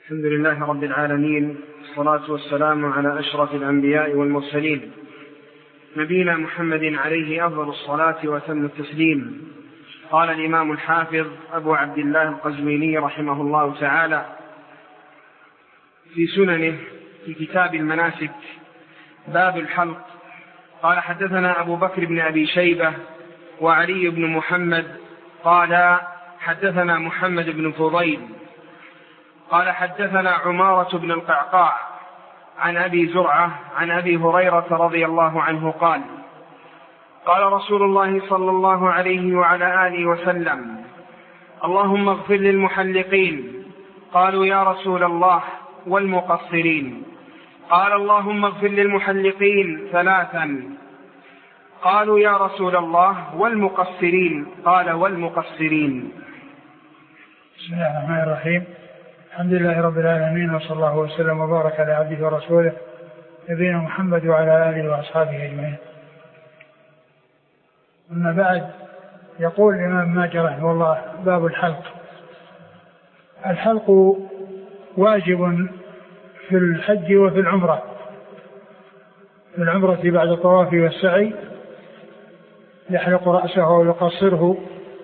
الحمد لله رب العالمين، والصلاة والسلام على أشرف الأنبياء والمرسلين، نبينا محمد عليه أفضل الصلاة وأتم التسليم. قال الإمام الحافظ أبو عبد الله القزويني رحمه الله تعالى في سننه في كتاب المناسك باب الحلق، قال: حدثنا أبو بكر بن أبي شيبة وعلي بن محمد قال: حدثنا محمد بن فضيل قال: حدثنا عمارة بن القعقاع عن أبي زرعة عن أبي هريرة رضي الله عنه قال: قال رسول الله صلى الله عليه وعلى آله وسلم: اللهم اغفر للمحلقين. قالوا: يا رسول الله والمقصرين؟ قال: اللهم اغفر للمحلقين ثلاثا. قالوا: يا رسول الله والمقصرين؟ قال: والمقصرين. بسم الله الرحمن الرحيم. الحمد لله رب العالمين، وصلى الله وسلم وبارك على عبده ورسوله نبينا محمد وعلى آله وأصحابه أجمعين. أما بعد، يقول الإمام ماجه رحمه الله: باب الحلق. الحلق واجب في الحج وفي العمرة. في العمرة بعد الطواف والسعي يحلق رأسه ويقصره،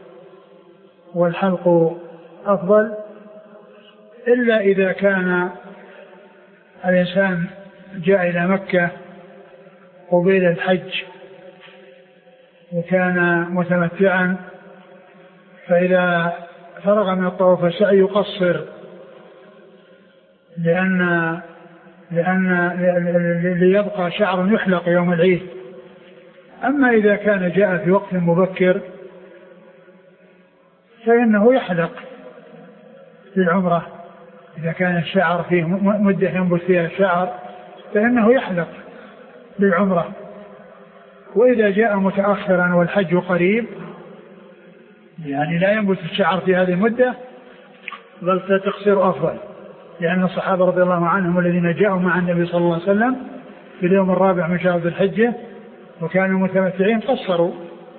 والحلق أفضل، إلا إذا كان الإنسان جاء إلى مكة قبيل الحج وكان متمتعا، فإذا فرغ من الطواف والسعي يقصر، لأن ليبقى شعر يحلق يوم العيد. أما إذا كان جاء في وقت مبكر فإنه يحلق للعمرة. إذا كان الشعر فيه مدة ينبت فيها الشعر فإنه يحلق للعمرة. وإذا جاء متأخرا والحج قريب، يعني لا ينبت الشعر في هذه المدة، بل تقصير أفضل، لأن الصحابة رضي الله عنهم الذين جاءوا مع النبي صلى الله عليه وسلم في اليوم الرابع من شهر ذي الحجة وكانوا متمتعين قصروا،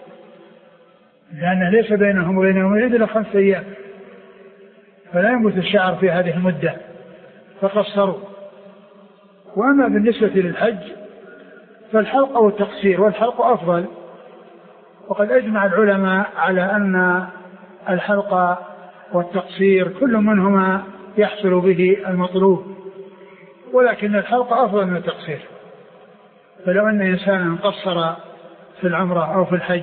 لأن ليس بينهم وبين يوم العيد إلا 5 أيام، فلا ينبت الشعر في هذه المدة فقصروا. وأما بالنسبة للحج فالحلق أو التقصير، والحلق أفضل. وقد أجمع العلماء على أن الحلق والتقصير كل منهما يحصل به المطلوب، ولكن الحلق أفضل من التقصير. فلو أن إنسانا قصر في العمرة أو في الحج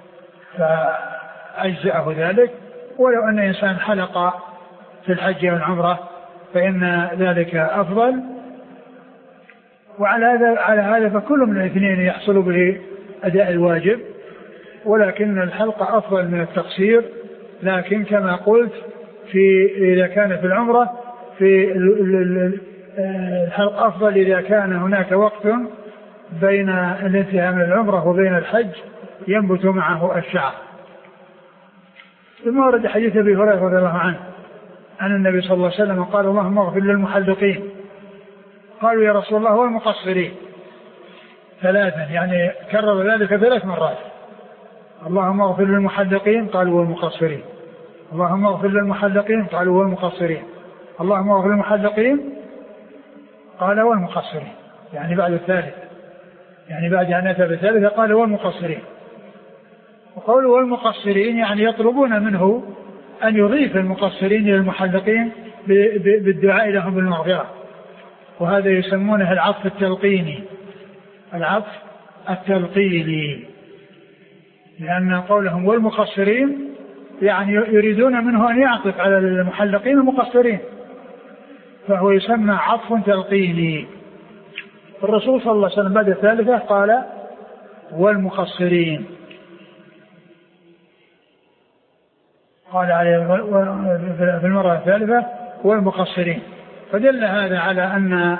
فأجزأه ذلك، ولو أن إنسان حلق في الحج والعمرة فإن ذلك أفضل. وعلى هذا فكل من الاثنين يحصل به أداء الواجب، ولكن الحلق أفضل من التقصير. لكن كما قلت إذا كان في العمرة في الحلق أفضل إذا كان هناك وقت بين الانتهاء من العمرة وبين الحج ينبت معه الشعر. ثم ورد حديث أبي هريرة رضي الله عنه أن النبي صلى الله عليه وسلم قال: اللهم اغفر للمحلقين. قالوا: يا رسول الله والمقصرين؟ ثلاثا، يعني كرر ذلك 3 مرات. اللهم اغفر للمحلقين، قالوا: والمقصرين. اللهم اغفر للمحلقين، قالوا: والمقصرين. اللهم اغفر للمحلقين، قال: والمقصرين، يعني بعد الثالث، يعني بعد أن أتى بالثالثة قال: والمقصرين. وقولوا والمقصرين يعني يطلبون منه أن يضيف المقصرين إلى المحلقين بالدعاء لهم بالمغفرة، وهذا يسمونه العطف التلقيني. العطف التلقيني، لأن قولهم والمقصرين يعني يريدون منه أن يعطف على المحلقين المقصرين، فهو يسمى عطف تلقيني. الرسول صلى الله عليه وسلم بعد الثالثة قال: والمقصرين. قال عليه في المرة الثالثة: والمقصرين. فدل هذا على أن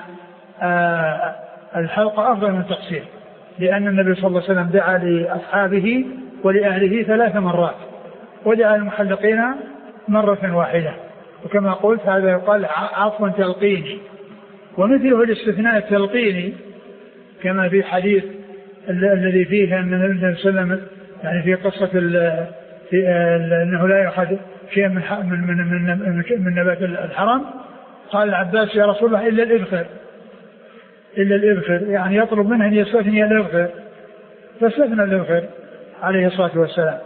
الحلق أفضل من التقصير، لأن النبي صلى الله عليه وسلم دعا لأصحابه ولأهله 3 مرات، ودعا المحلقين مرة واحدة. وكما قلت هذا يقال عطف تلقيني. ومثله الاستثناء التلقيني كما في حديث الذي فيه أن النبي صلى الله عليه وسلم يعني في قصة أنه لا يأخذ شيء من نبات الحرم، قال العباس يا رسول الله إلا الإبخر، يعني يطلب منه أن يستثني الإبخر، فاستثنى الإبخر عليه الصلاة والسلام.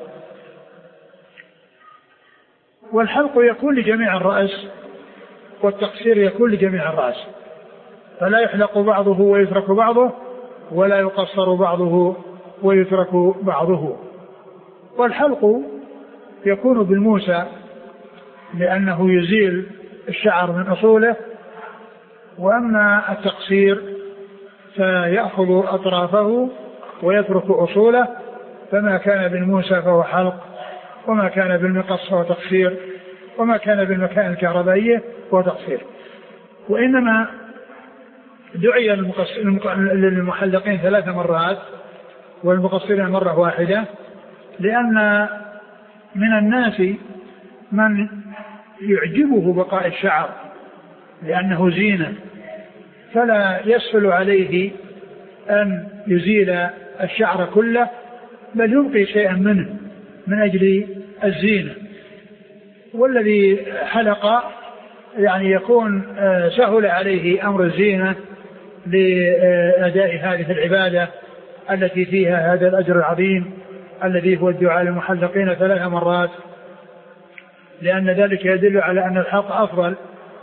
والحلق يكون لجميع الرأس والتقصير يكون لجميع الرأس، فلا يحلق بعضه ويترك بعضه، ولا يقصر بعضه ويترك بعضه. والحلق يكون بالموسى لأنه يزيل الشعر من أصوله، وأما التقصير فيأخذ أطرافه ويترك أصوله، فما كان بالموسى فهو حلق، وما كان بالمقص فهو تقصير، وما كان بالمكان الكهربائية فهو تقصير. وإنما دعي للمحلقين 3 مرات والمقصرين مرة واحدة، لأن من الناس من يعجبه بقاء الشعر لأنه زينة، فلا يسهل عليه أن يزيل الشعر كله، بل يبقي شيئا منه من أجل الزينة. والذي حلق يعني يكون سهل عليه أمر الزينة لأداء هذه العبادة التي فيها هذا الأجر العظيم الذي هو الدعاء للمحلقين 3 مرات، لأن ذلك يدل على أن الحلق أفضل.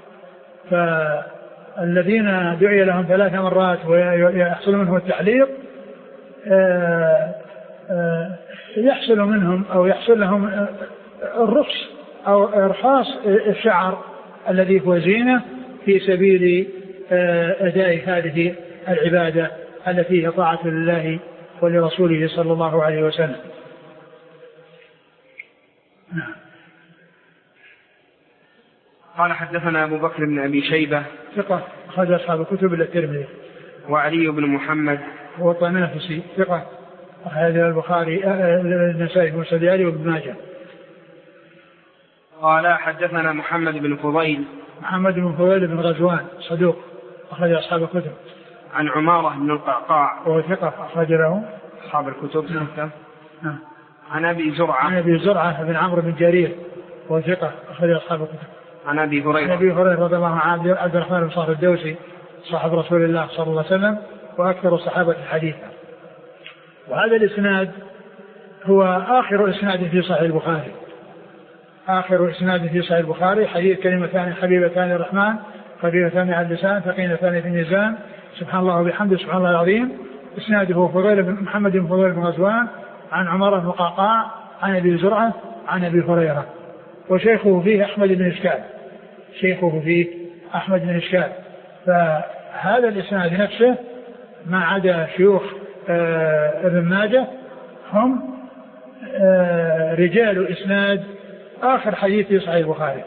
فالذين دعي لهم 3 مرات ويحصل منهم التحليق يحصل منهم أو يحصل لهم الرخص أو إرخاص الشعر الذي هو زينة في سبيل أداء هذه العبادة التي هي طاعة لله ولرسوله صلى الله عليه وسلم. نعم. قال حدثنا أبو بكر بن أبي شيبة ثقة أخرج أصحاب الكتب إلا الترمذي. وعلي بن محمد هو طنافسي ثقة أخرج البخاري النسائي والسدياري وابن ماجه. قال حدثنا محمد بن فضيل بن غزوان صدوق أخرج أصحاب الكتب. عن عمارة بن القعقاع وهو ثقة أخرج له أصحاب الكتب. نعم. عن أبي زرعة بن عمرو بن جرير وهو ثقة أخرج أصحاب الكتب. عن أبي هريرة رضي الله عنه عبد الرحمن بن صخر الدوسي صاحب رسول الله صلى الله عليه وسلم وأكثر الصحابة الحديث. وهذا الإسناد هو آخر إسناد في صحيح البخاري. حديث كلمتان حبيبتان الرحمن خفيفتان على اللسان ثقيلتان في الميزان سبحان الله وبحمده سبحان الله العظيم. إسناده محمد بن فضيل بن غزوان عن عمارة بن القعقاع عن أبي زرعة عن أبي هريرة. وشيخه فيه أحمد بن إشكال. فهذا الإسناد نفسه ما عدا شيوخ ابن ماجه هم رجال إسناد آخر حديث في صحيح البخاري.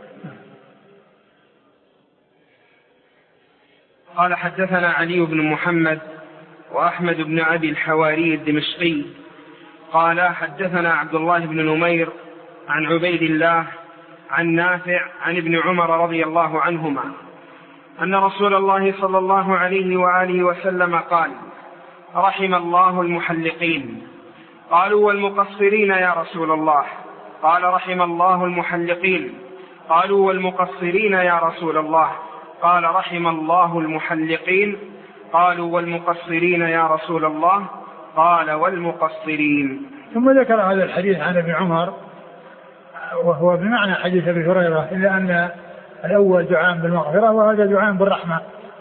قال حدثنا علي بن محمد وأحمد بن أبي الحواري الدمشقي قال حدثنا عبد الله بن نمير عن عبيد الله عن نافع عن ابن عمر رضي الله عنهما أن رسول الله صلى الله عليه وآله وسلم قال رحم الله المحلقين. قالوا والمقصرين يا رسول الله؟ قال رحم الله المحلقين. قالوا والمقصرين يا رسول الله؟ قال رحم الله المحلقين. قالوا والمقصرين يا رسول الله؟ قال والمقصرين. ثم ذكر هذا الحديث عن ابن عمر وهو بمعنى حديث أبي هريرة، إلا أن الأول دعاء بالمغفرة وهذا دعاء بالرحمة،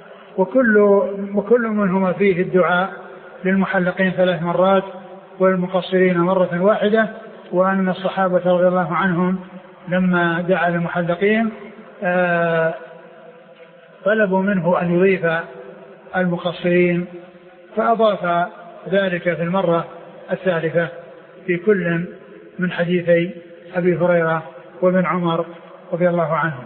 وكل منهما فيه الدعاء للمحلقين 3 مرات والمقصرين مرة واحدة. وأن الصحابة رضي الله عنهم لما دعا للمحلقين طلبوا منه أن يضيف المقصرين، فأضاف ذلك في المرة الثالثة في كل من حديثي أبي هريرة وابن عمر رضي الله عنهم.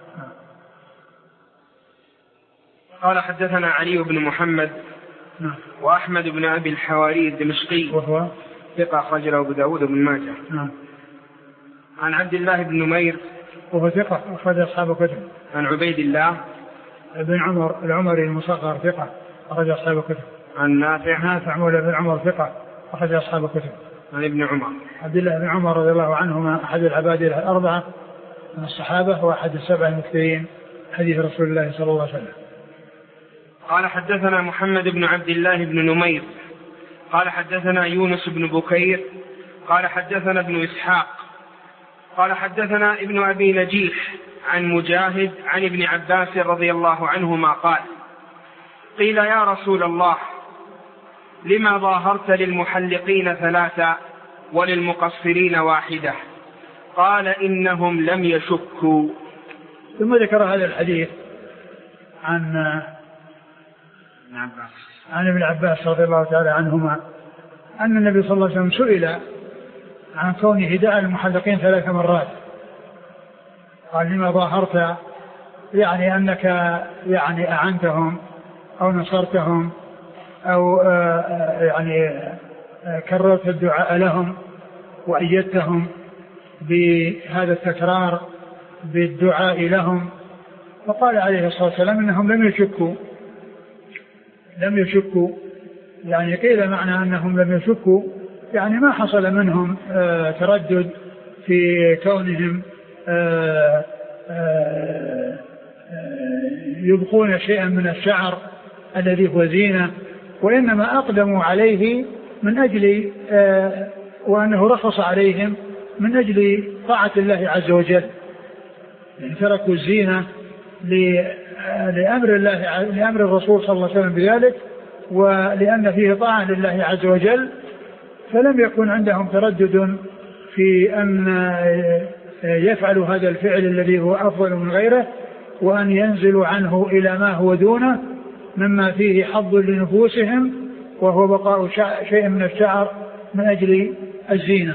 قال حدثنا علي بن محمد وأحمد بن أبي الحواري الدمشقي وهو ثقة أخرج له أبو داود بن ماجه. عن عبد الله بن نمير وهو ثقة أخرج أصحاب الكتب. عن عبيد الله بن عمر العمري المصغر ثقة أخرج أصحاب الكتب. عن نافع مولى بن عمر ثقة أخرج أصحاب الكتب. عن ابن عمر عبد الله بن عمر رضي الله عنهما أحد العباد 4 من الصحابة وأحد 7 المكثرين حديث رسول الله صلى الله عليه وسلم. قال حدثنا محمد بن عبد الله بن نمير قال حدثنا يونس بن بكير قال حدثنا ابن إسحاق قال حدثنا ابن أبي نجيح عن مجاهد عن ابن عباس رضي الله عنهما قال قيل يا رسول الله لما ظاهرت للمحلقين 3 وللمقصرين 1؟ قال إنهم لم يشكوا. ثم ذكر هذا الحديث عن ابن عباس رضي الله تعالى عنهما أن النبي صلى الله عليه وسلم سئل عن كونه دعا المحلقين 3 مرات. قال لما ظاهرت، يعني أنك يعني أعنتهم أو نصرتهم أو يعني كررت الدعاء لهم وأيدتهم بهذا التكرار بالدعاء لهم. فقال عليه الصلاة والسلام إنهم لم يشكوا، يعني قيل معنى أنهم لم يشكوا يعني ما حصل منهم تردد في كونهم يبقون شيئا من الشعر الذي هو زينة، وإنما أقدموا عليه من أجل وأنه رخص عليهم من أجل طاعة الله عز وجل، يعني تركوا الزينة لأمر الرسول صلى الله عليه وسلم بذلك، ولأن فيه طاعة لله عز وجل، فلم يكن عندهم تردد في أن يفعلوا هذا الفعل الذي هو أفضل من غيره، وأن ينزلوا عنه إلى ما هو دونه مما فيه حظ لنفوسهم وهو بقاء شيء من الشعر من أجل الزينة.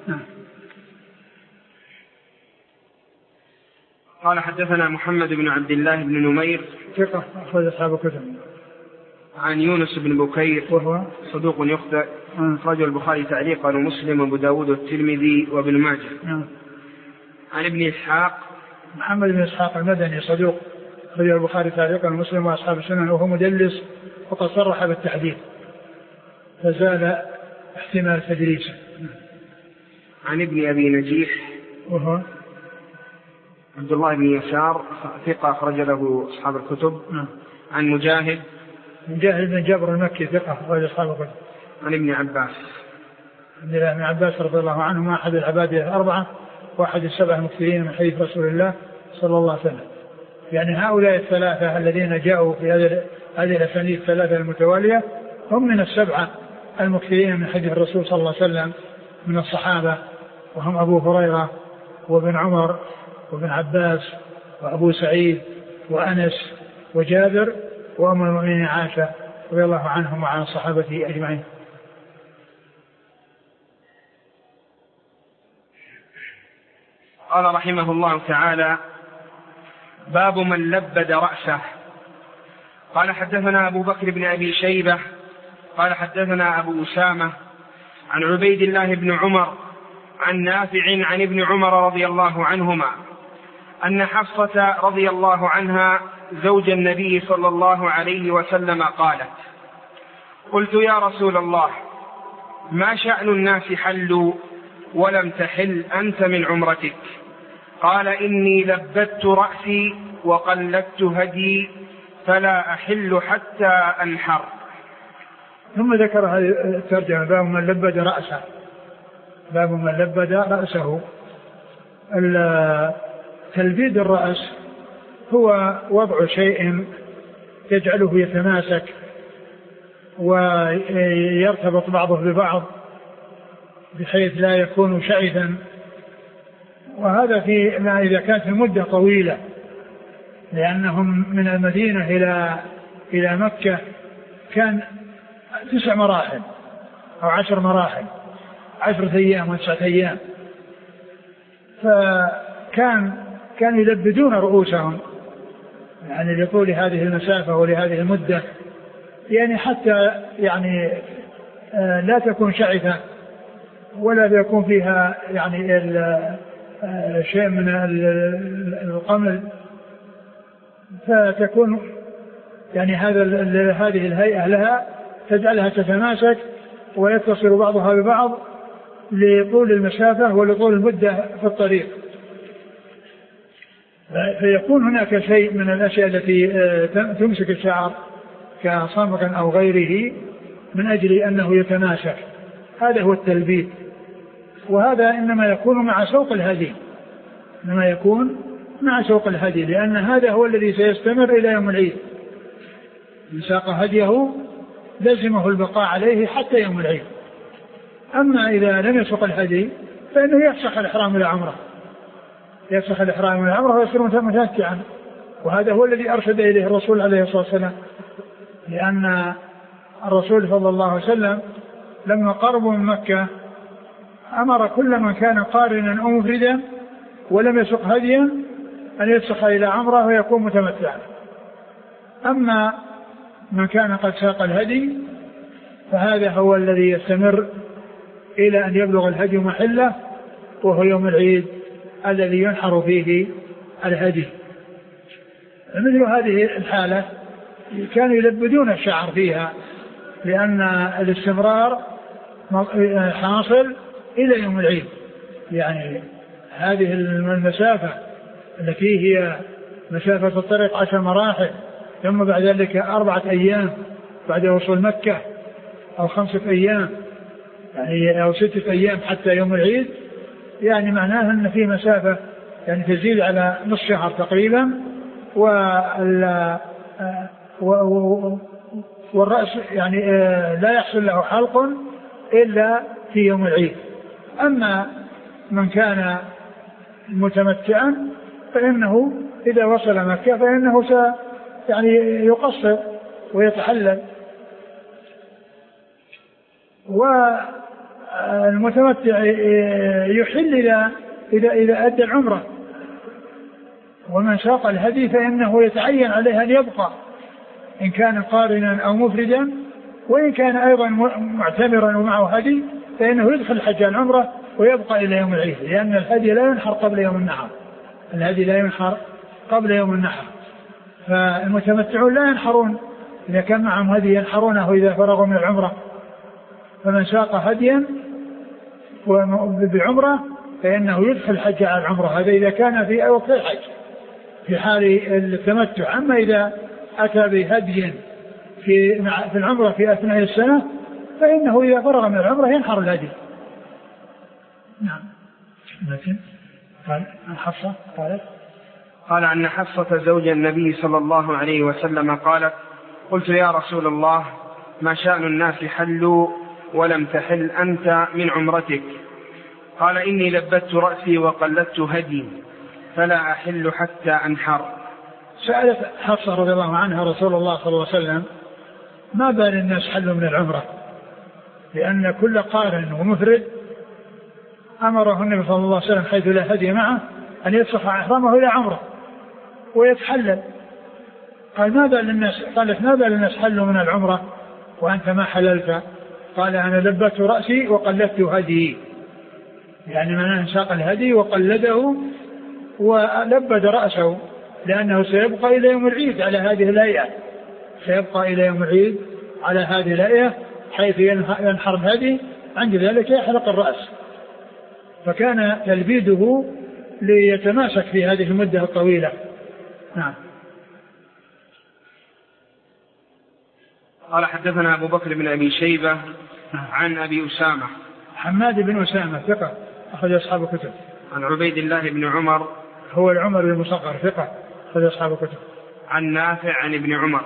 قال حدثنا محمد بن عبد الله بن نمير ثقة أخرج أصحاب الكتب. عن يونس بن بكير وهو صدوق يخطئ أخرجه البخاري تعليقا ومسلم وأبو داود والترمذي وابن ماجه. عن ابن إسحاق محمد بن إسحاق المدني صدوق أخرجه البخاري تعليقا ومسلم وأصحاب السنن وهو مدلس وقد صرح بالتحديد فزال احتمال تدريسه. عن ابن أبي نجيح وهو عبد الله بن يسار ثقة أخرج له أصحاب الكتب. عن مجاهد بن جابر المكي ثقة أخرج أصحاب الكتب. عن ابن عباس ابن عباس رضي الله عنهما أحد العبادة 4 وأحد 7 المكثرين من حديث رسول الله صلى الله عليه وسلم. يعني هؤلاء 3 الذين جاءوا في هذه الأسانيد 3 المتوالية هم من 7 المكثرين من حديث الرسول صلى الله عليه وسلم من الصحابة، وهم أبو هريرة وابن عمر وابن عباس وأبو سعيد وأنس وجابر وأم المؤمنين عائشة رضي الله عنهم وعن صحابته أجمعين. قال رحمه الله تعالى: باب من لبد رأسه. قال حدثنا أبو بكر بن أبي شيبة قال حدثنا أبو أسامة عن عبيد الله بن عمر عن نافع عن ابن عمر رضي الله عنهما أن حفصة رضي الله عنها زوج النبي صلى الله عليه وسلم قالت: قلت يا رسول الله ما شأن الناس حلوا ولم تحل أنت من عمرتك؟ قال: إني لبدت رأسي وقلدت هدي فلا أحل حتى أنحر. ثم ذكر هذه الترجمة: باب من لبد رأسه. باب من لبد رأسه. تلبيد الرأس هو وضع شيء يجعله يتماسك ويرتبط بعضه ببعض بحيث لا يكون شعثا، وهذا في ما إذا كانت المدة طويلة، لأنهم من المدينة إلى مكة كان 9 مراحل أو 10 مراحل، 10 أيام و9 أيام، فكانوا يلبدون رؤوسهم يعني لطول هذه المسافة ولهذه المدة، يعني حتى يعني لا تكون شعثة ولا يكون فيها يعني شيء من القمل، فتكون يعني هذه الهيئة لها تجعلها تتماسك ويتصل بعضها ببعض لطول المسافة ولطول المدة في الطريق. فيكون هناك شيء من الأشياء التي تمسك الشعر كصمغ أو غيره من أجل أنه يتماسك، هذا هو التلبيد. وهذا إنما يكون مع سوق الهدي، إنما يكون مع سوق الهدي، لأن هذا هو الذي سيستمر إلى يوم العيد. من ساق هديه لزمه البقاء عليه حتى يوم العيد. أما إذا لم يسق الهدي فإنه يفسخ الإحرام إلى عمره، يفسخ الإحرام إلى عمره ويصير متمتعا. وهذا هو الذي أرشد إليه الرسول عليه الصلاة والسلام، لأن الرسول صلى الله عليه وسلم لما قربوا من مكة أمر كل من كان قارنا أو مفردا ولم يسق هديا أن يفسخ إلى عمره ويكون متمتعا. أما من كان قد ساق الهدي فهذا هو الذي يستمر إلى أن يبلغ الهدي محله، وهو يوم العيد الذي ينحر فيه الهدي. مثل هذه الحالة كانوا يلبدون الشعر فيها، لأن الاستمرار حاصل إلى يوم العيد. يعني هذه المسافة التي هي مسافة الطريق 10 مراحل، ثم بعد ذلك 4 أيام بعد وصول مكة، أو 5 أيام يعني أو 6 أيام حتى يوم العيد، يعني معناها أن في مسافة يعني تزيد على نصف شهر تقريبا. والرأس يعني لا يحصل له حلق إلا في يوم العيد. أما من كان متمتعا فإنه إذا وصل مكة فإنه يعني يقصر ويتحلل. والمتمتع يحل إذا أدى العمرة. ومن ساق الهدي فإنه يتعين عليه أن يبقى إن كان قارنا أو مفردا، وإن كان أيضا معتمرا ومعه هدي فإنه يدخل الحج العمرة ويبقى إلى يوم العيد، لأن الهدي لا ينحر قبل يوم النحر، الهدي لا ينحر قبل يوم النحر. فالمتمتعون لا ينحرون إذا كان معهم هدي، ينحرونه إذا فرغوا من العمرة. فمن ساق هديا بعمرة فإنه يدخل الحج على العمرة، هذا إذا كان في وقت الحج في حال التمتع. أما إذا أتى بهدي في العمرة في أثناء السنة فإنه إذا فرغ من العمرة ينحر الهدي. نعم. لكن قال حفصة قال أن حفصة زوج النبي صلى الله عليه وسلم قالت: قلت يا رسول الله ما شأن الناس حلوا ولم تحل أنت من عمرتك؟ قال: إني لبت رأسي وقلدت هدي فلا أحل حتى أنحر. سألت حفصة رضي الله عنها رسول الله صلى الله عليه وسلم ما بال الناس حلوا من العمرة، لأن كل قارن ومفرد أمره النبي صلى الله عليه وسلم حيث لا هدي معه أن يفسخ إحرامه إلى عمرة ويتحلل. قال ما بال الناس، قالت ما بال الناس حلوا من العمرة وأنت ما حللت؟ قال: أنا لبت رأسي وقلدت هدي، يعني من ساق الهدي وقلده ولبد رأسه، لأنه سيبقى إلى يوم العيد على هذه الهيئة، سيبقى إلى يوم العيد على هذه الهيئة حيث ينحر الهدي، عند ذلك يحلق الرأس. فكان تلبيده ليتماسك في هذه المدة الطويلة. نعم. قال: حدثنا أبو بكر بن أبي شيبة عن أبي أسامة حماد بن أسامة ثقة أخذ أصحاب الكتب. عن عبيد الله بن عمر هو العمر بن المصغر ثقة أخذ أصحاب الكتب. عن نافع عن ابن عمر.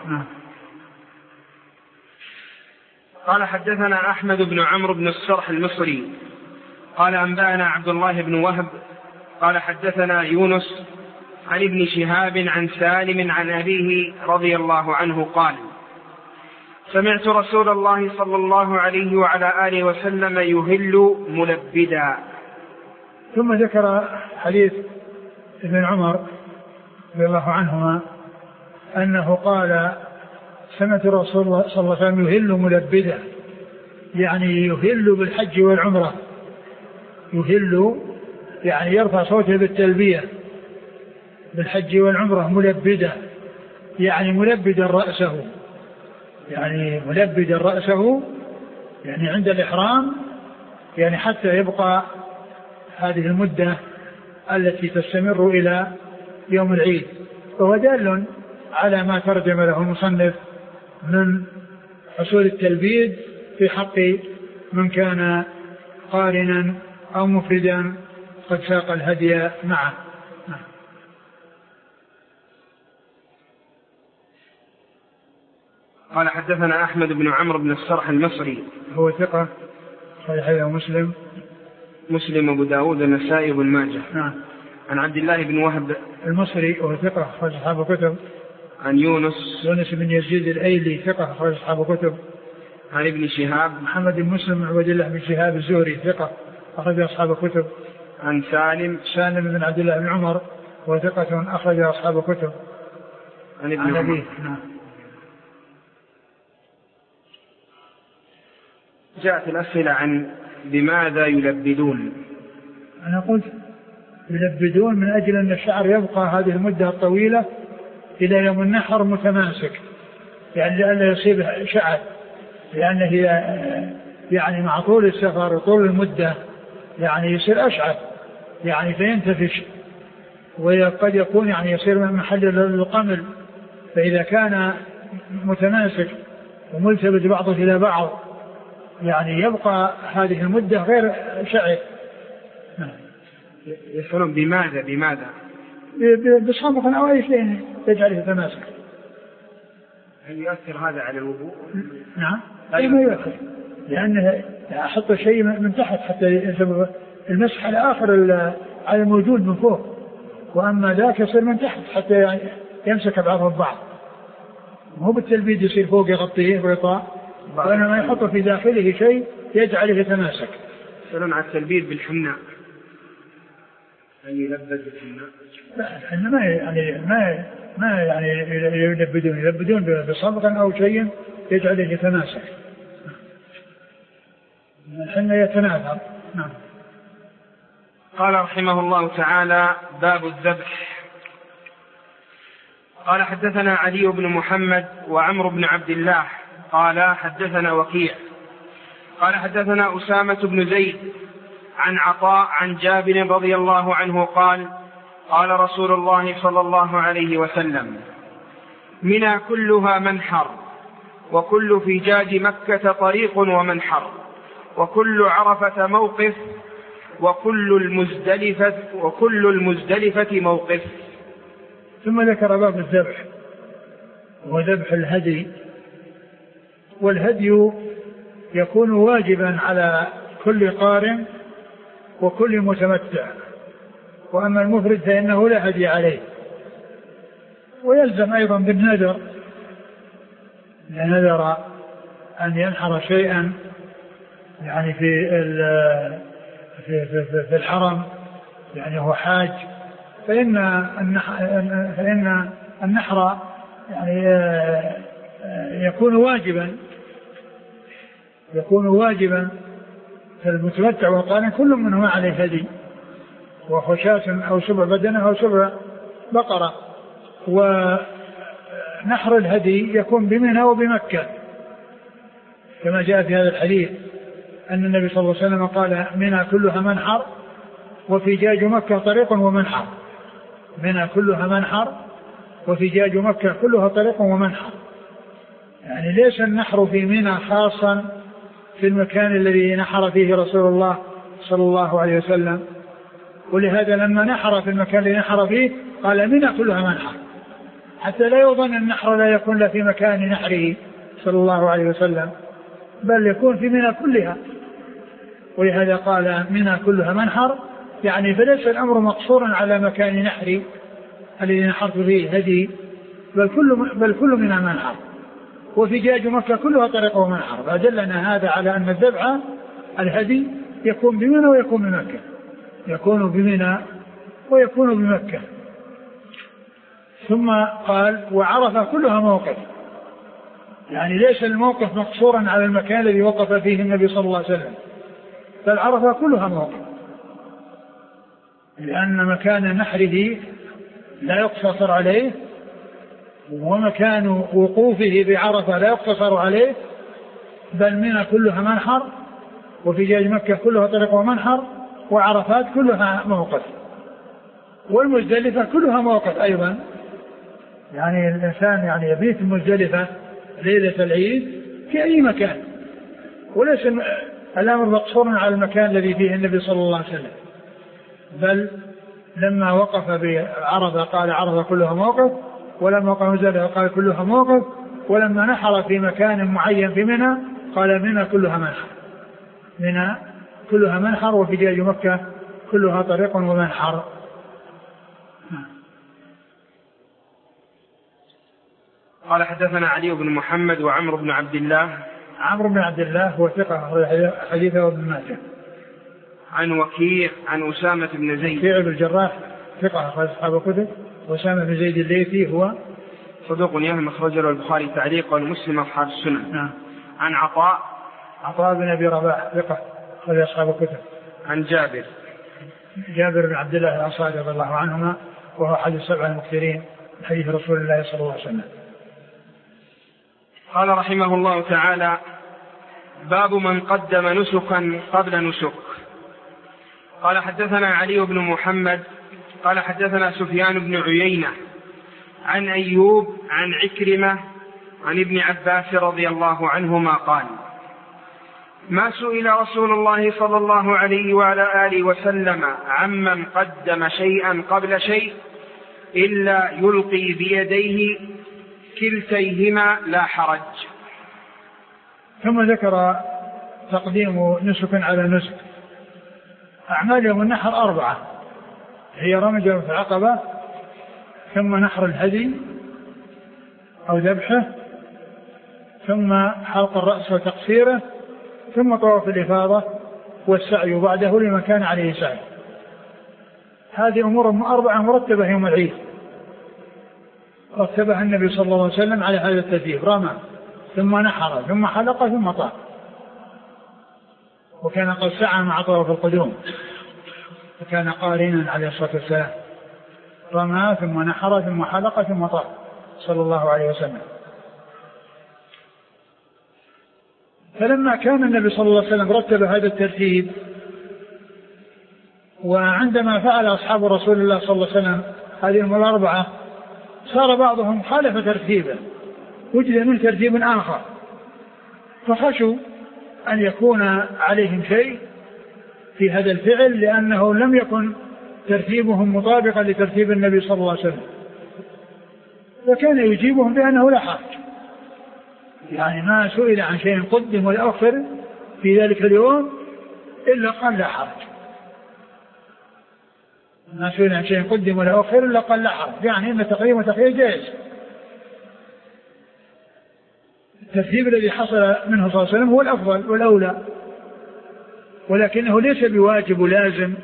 قال: حدثنا أحمد بن عمرو بن السرح المصري قال: أنبأنا عبد الله بن وهب قال: حدثنا يونس عن ابن شهاب عن سالم عن أبيه رضي الله عنه قال: سمعت رسول الله صلى الله عليه وعلى آله وسلم يهل ملبدا. ثم ذكر حديث ابن عمر رضي الله عنهما أنه قال: سمعت رسول الله صلى الله عليه وسلم يهل ملبدا، يعني يهل بالحج والعمرة. يهل يعني يرفع صوته بالتلبية بالحج والعمرة ملبدا، يعني ملبدا رأسه، يعني ملبدا رأسه يعني عند الإحرام، يعني حتى يبقى هذه المدة التي تستمر إلى يوم العيد، وهو دال على ما ترجم له المصنف من حصول التلبيد في حق من كان قارنا أو مفردا قد ساق الهدي معه. قال حدثنا أحمد بن عمرو بن السرح المصري هو ثقة صحيح مسلم أبو داود النسائي بن ماجه. نعم. عن عبد الله بن وهب المصري وهو ثقة أخرج أصحاب الكتب. عن يونس بن يزيد الأيلي ثقة أخرج أصحاب الكتب. عن ابن شهاب محمد بن مسلم بن عبد الله بن شهاب الزهري ثقة أخرج أصحاب الكتب. عن سالم بن عبد الله بن عمر وثقة أخرج أصحاب الكتب. عن ابن عمر. نعم. جاءت الأسئلة عن بماذا يلبدون. أنا قلت يلبدون من أجل أن الشعر يبقى هذه المدة الطويلة إلى يوم النحر متماسك، يعني لأنه يصيب شعر، لأنه هي يعني مع طول السفر وطول المدة يعني يصير أشعر يعني فينتفش، وقد يكون يعني يصير محل للقمل، فإذا كان متماسك وملتبس بعضه إلى بعض يعني يبقى هذه المدة غير شعر. يسألون بماذا بصمغ أو أي شيء يجعله يتماسك. هل يؤثر هذا على الوضوء؟ نعم ما يؤثر، لأنه أحط شيء من تحت حتى يسبب المسح على آخر على الموجود من فوق، وأما ذاك يصير من تحت حتى يمسك بعضه البعض، مو بالتلبيد يصير فوق يغطيه بغطاء، وإنما يحط في داخله شيء يجعله يتماسك. يسألون عن التلبيد بالحناء، أن يلبد بالحناء؟ لا، ما يعني يلبدون بصبغ أو شيء يجعله يتماسك، الحناء يتناثر. نعم. قال رحمه الله تعالى: باب الذبح. قال حدثنا علي بن محمد وعمرو بن عبد الله قال حدثنا وكيع قال حدثنا أسامة بن زيد عن عطاء عن جابر رضي الله عنه قال: قال رسول الله صلى الله عليه وسلم: منى كلها منحر، وكل فجاج مكة طريق ومنحر، وكل عرفة موقف، وكل المزدلفة موقف. ثم ذكر باب الذبح وذبح الهدي. والهدي يكون واجبا على كل قارن وكل متمتع، وأما المفرد فإنه لا هدي عليه. ويلزم أيضا بالنذر، إذا نذر أن ينحر شيئا يعني في الحرم، يعني هو حاج، فإن النحر يعني يكون واجبا فالمتمتع والقارن كل منهما عليه هدي، وخشاة أو سبع بدنة أو سبع بقرة. ونحر الهدي يكون بمنى وبمكة كما جاء في هذا الحديث أن النبي صلى الله عليه وسلم قال: منى كلها منحر، وفجاج مكة طريق ومنحر. منى كلها منحر، وفجاج مكة كلها طريق ومنحر. يعني ليس النحر في منى خاصا في المكان الذي نحر فيه رسول الله صلى الله عليه وسلم، ولهذا لما نحر في المكان الذي نحر فيه قال: منى كلها منحر، حتى لا يظن النحر لا يكون له في مكان نحره صلى الله عليه وسلم، بل يكون في منى كلها. ولهذا قال: منى كلها منحر، يعني فليس الأمر مقصورا على مكان نحري الذي نحرت فيه هدي، بل كل منى منحر، وفجاج مكة كلها طريق ومنحر. فدلنا هذا على أن الذبح الهدي يكون بمنى ويكون بمكة، يكون بمنى ويكون بمكة. ثم قال: وعرفة كلها موقف، يعني ليس الموقف مقصورا على المكان الذي وقف فيه النبي صلى الله عليه وسلم، بل عرفة كلها موقف، لأن مكان نحره لا يقتصر عليه، ومكان وقوفه بعرفة لا يقتصر عليه، بل منى كلها منحر، وفجاج مكة كلها طريق ومنحر، وعرفات كلها موقف. والمزدلفة كلها موقف أيضا، يعني الإنسان يعني يبيت المزدلفة ليلة العيد في أي مكان، وليس الأمر مقصورا على المكان الذي فيه النبي صلى الله عليه وسلم، بل لما وقف بعرفة قال عرفة كلها موقف، ولما وقف مزدلفة قال كلها موقف، ولما نحر في مكان معين في منى قال منى كلها منحر، منى كلها منحر، وفي جاج مكة كلها طريق ومنحر. قال حدثنا علي بن محمد وعمرو بن عبد الله. عمرو بن عبد الله هو ثقة حديثه ابن ماجه. عن وكيع عن أسامة بن زيد. وكيع بن الجراح ثقة أخرج أصحاب الكتب. وأسامة بن زيد الليثي هو صدوق يهم أخرجه البخاري تعليقا ومسلم أصحاب السنن. نعم. عن عطاء بن أبي رباح ثقة أخرج أصحاب الكتب. عن جابر بن عبد الله الأنصاري رضي الله عنهما وهو أحد السبع المكثرين من حديث رسول الله صلى الله عليه وسلم. قال رحمه الله تعالى: باب من قدم نسكا قبل نسك. قال حدثنا علي بن محمد قال حدثنا سفيان بن عيينة عن أيوب عن عكرمة عن ابن عباس رضي الله عنهما قال: ما سئل رسول الله صلى الله عليه وعلى آله وسلم عمن قدم شيئا قبل شيء إلا يلقي بيديه كلتيهما لا حرج. ثم ذكر تقديم نسك على نسك. أعمال يوم النحر 4، هي رمي جمرة العقبة، ثم نحر الهدي أو ذبحه، ثم حلق الرأس وتقصيره، ثم طواف الإفاضة والسعي بعده لمن كان عليه سعي. هذه أمور 4 مرتبة يوم العيد، رتبها النبي صلى الله عليه وسلم على هذا الترتيب: رمى ثم نحر ثم حلق ثم طاف، وكان قد سعى مع طواف القدوم، وكان قارنا عليه الصلاة والسلام، رمى ثم نحر ثم حلق ثم طاف صلى الله عليه وسلم. فلما كان النبي صلى الله عليه وسلم رتب هذا الترتيب، وعندما فعل أصحاب رسول الله صلى الله عليه وسلم هذه الأمور 4 صار بعضهم خالف ترتيبه، وجد من ترتيب آخر، فخشوا أن يكون عليهم شيء في هذا الفعل، لأنه لم يكن ترتيبهم مطابقا لترتيب النبي صلى الله عليه وسلم، فكان يجيبهم بأنه لا حرج، يعني ما سئل عن شيء قدم ولا أخر في ذلك اليوم إلا قال لا حرج، ما سئل عن شيء قدم ولا أخر إلا قال لا حرج، يعني أن تقديم وتأخير جائز. الترتيب الذي حصل منه صلى الله عليه وسلم هو الأفضل والأولى، ولكنه ليس بواجب ولازم،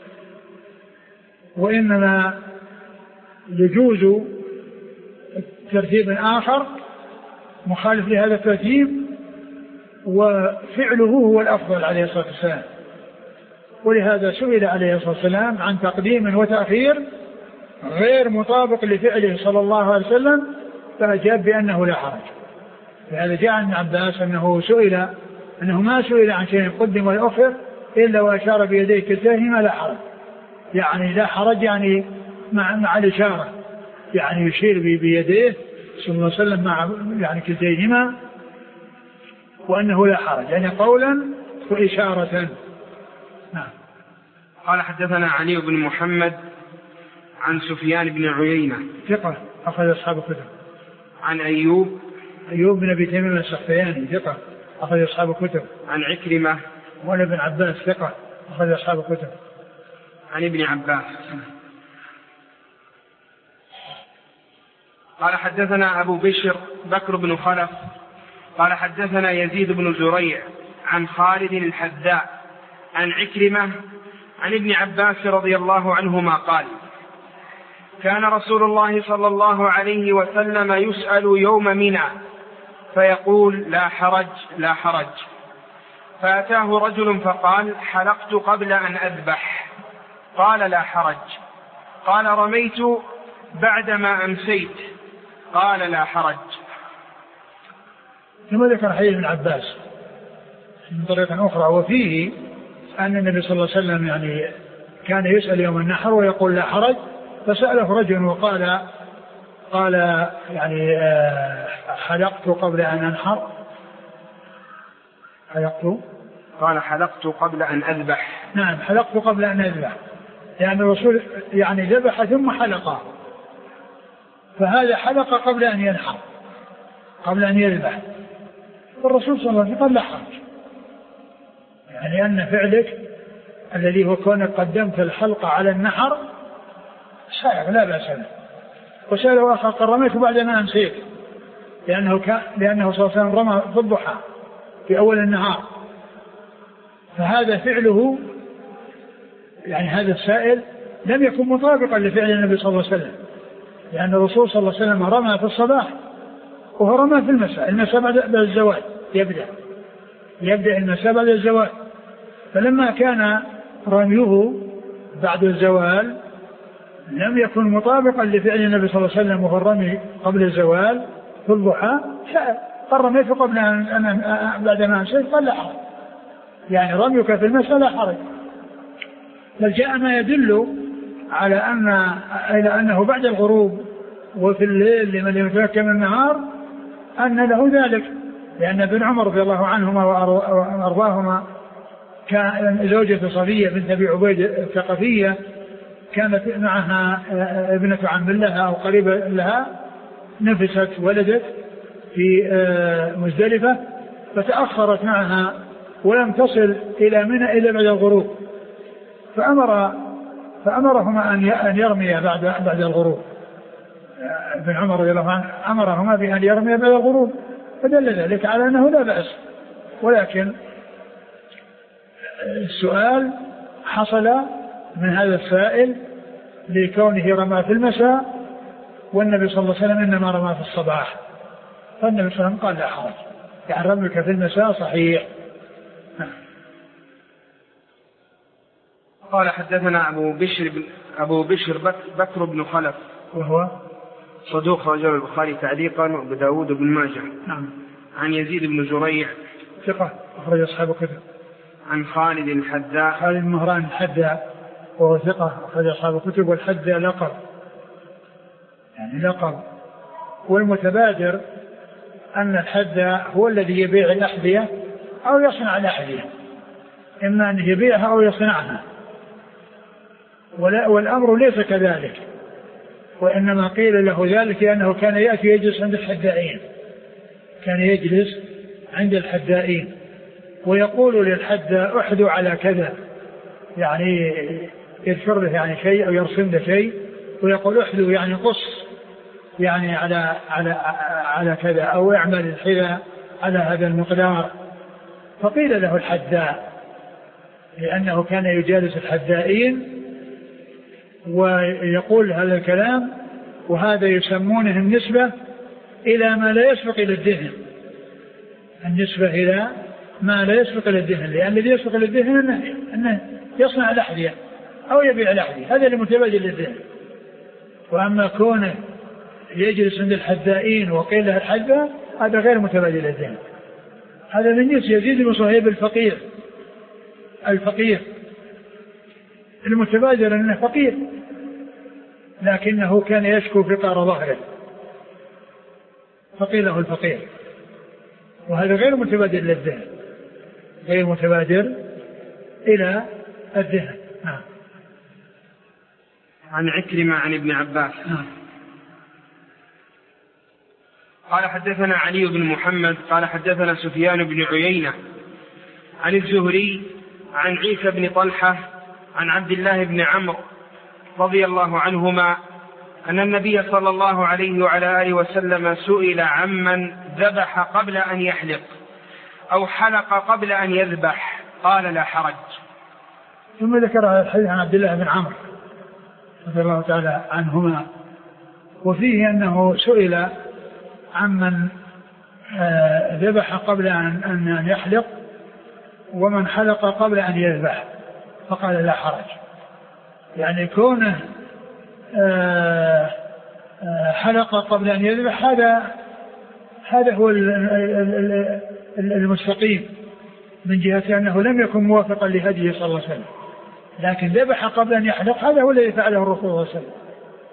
وإنما يجوز ترتيب آخر مخالف لهذا الترتيب وفعله هو الأفضل عليه الصلاة والسلام. ولهذا سئل عليه الصلاة والسلام عن تقديم وتأخير غير مطابق لفعله صلى الله عليه وسلم، فأجاب بأنه لا حرج. لهذا جاء عن عباس أنه ما سئل عن شيء قدم ولا أخر إلا وأشار بيديه كلتيهما لا حرج، يعني لا حرج يعني مع الإشارة، يعني يشير بيديه صلى الله عليه وسلم مع يعني كلتيهما، وأنه لا حرج يعني قولا وإشارة. نعم. قال حدثنا علي بن محمد عن سفيان بن عيينة ثقة أخرج أصحاب الكتب. عن أيوب بن أبي تميم السختياني ثقة أخرج أصحاب الكتب. عن عكرمة وعن ابن عباس ثقة أخرج أصحاب الكتب. عن ابن عباس. قال حدثنا أبو بكر بن خلف قال حدثنا يزيد بن زريع عن خالد الحذاء عن عكرمة عن ابن عباس رضي الله عنهما قال: كان رسول الله صلى الله عليه وسلم يسأل يوم منى فيقول: لا حرج لا حرج. فأتاه رجل فقال: حلقت قبل أن أذبح. قال: لا حرج. قال: رميت بعدما أمسيت. قال: لا حرج. ثم ذكر حديث ابن عباس من طريقة أخرى، وفيه أن النبي صلى الله عليه وسلم يعني كان يسأل يوم النحر ويقول لا حرج، فسأله رجل وقال يعني حلقت قبل أن أنحر. قال حلقت قبل أن أذبح. نعم حلقت قبل أن أذبح، يعني الرسول يعني ذبح ثم حلق، فهذا حلق قبل أن ينحر قبل أن يذبح. فالرسول صلى الله عليه وسلم قال لا حرج، يعني أن فعلك الذي هو كونك قدمت الحلق على النحر سائغ لا بأس به. وسأله آخر قال رميت بعد ما أمسيت، لأنه صلى الله عليه وسلم رمى في الضحى في أول النهار، فهذا فعله يعني هذا السائل لم يكن مطابقا لفعل النبي صلى الله عليه وسلم، لأن الرسول صلى الله عليه وسلم رمى في الصباح وهو رمى في المساء بعد الزوال، يبدأ المساء بعد الزوال. فلما كان رميه بعد الزوال لم يكن مطابقا لفعل النبي صلى الله عليه وسلم وهو الرمي قبل الزوال في الضحى، قال رميته قبل أن بعد ما أمسيت قال لا حرج، يعني رميك في المساء لا حرج. بل جاء ما يدل على أنه بعد الغروب وفي الليل لمن يتمكن من النهار أن له ذلك، لأن ابن عمر رضي الله عنهما وأرضاهما كان زوجة صفية بنت أبي عبيد الثقفية، كانت معها ابنة عم لها أو قريبة لها، نفست ولدت في مزدلفة فتأخرت معها ولم تصل إلى منى إلا بعد الغروب، فأمرهما أن يرميا بعد الغروب. ابن عمر رضي الله عنه أمرهما بأن يرميا بعد الغروب، فدل ذلك على أنه لا بأس. ولكن السؤال حصل من هذا السائل لكونه رمى في المساء، والنبي صلى الله عليه وسلم إنما رمى في الصباح، فالنبي صلى الله عليه وسلم قال لا حرج، يعني رميك في المساء صحيح. قال حدثنا أبو بشر بكر بن خلف وهو صدوق رجل البخاري تعليقا وأبو داود بن ماجه. نعم. عن يزيد بن زريع ثقة أخرج أصحاب الكتب. عن خالد الحذاء خالد مهران الحذاء وهو ثقة أخرج أصحاب الكتب. والحذاء لقب، يعني لقب. والمتبادر أن الحذاء هو الذي يبيع الأحذية أو يصنع الأحذية، إما أن يبيعها أو يصنعها، والأمر ليس كذلك، وإنما قيل له ذلك لأنه كان يأتي يجلس عند الحذائين، كان يجلس عند الحذائين ويقول للحذاء احذو على كذا، يعني يذكر له يعني شيء أو يرسم له شيء ويقول احذو يعني قص يعني على كذا، أو اعمل الحذاء على هذا المقدار. فقيل له الحذاء لأنه كان يجالس الحذائين ويقول هذا الكلام، وهذا يسمونه النسبة إلى ما لا يسبق إلى الذهن، النسبة إلى ما لا يسبق إلى الذهن، لأن الذي يسبق إلى الذهن أنه يصنع الأحذية أو يبيع الأحذية، هذا اللي متبادل للذهن. وأما كونه يجلس عند الحذائين وقيل له الحذاء هذا غير متبادل للذهن. هذا من جنس يزيد بن صهيب الفقير المتبادر أنه فقير، لكنه كان يشكو فقار ظهره فقيل له الفقير، وهذا غير متبادر للذهن، غير متبادر إلى الذهن. نعم. عن عكرمة عن ابن عباس. قال حدثنا علي بن محمد قال حدثنا سفيان بن عيينة عن الزهري عن عيسى بن طلحة عن عبد الله بن عمرو رضي الله عنهما أن النبي صلى الله عليه وعلى آله وسلم سئل عمن ذبح قبل أن يحلق أو حلق قبل أن يذبح قال لا حرج. ثم ذكر هذا الحديث عن عبد الله بن عمرو رضي الله تعالى عنهما، وفيه أنه سئل عمن ذبح قبل أن يحلق ومن حلق قبل أن يذبح فقال لا حرج، يعني كونه حلق قبل أن يذبح هذا هو المستقيم من جهة أنه لم يكن موافقا لهديه صلى الله عليه وسلم، لكن ذبح قبل أن يحلق هذا هو الذي فعله الرسول صلى الله عليه وسلم،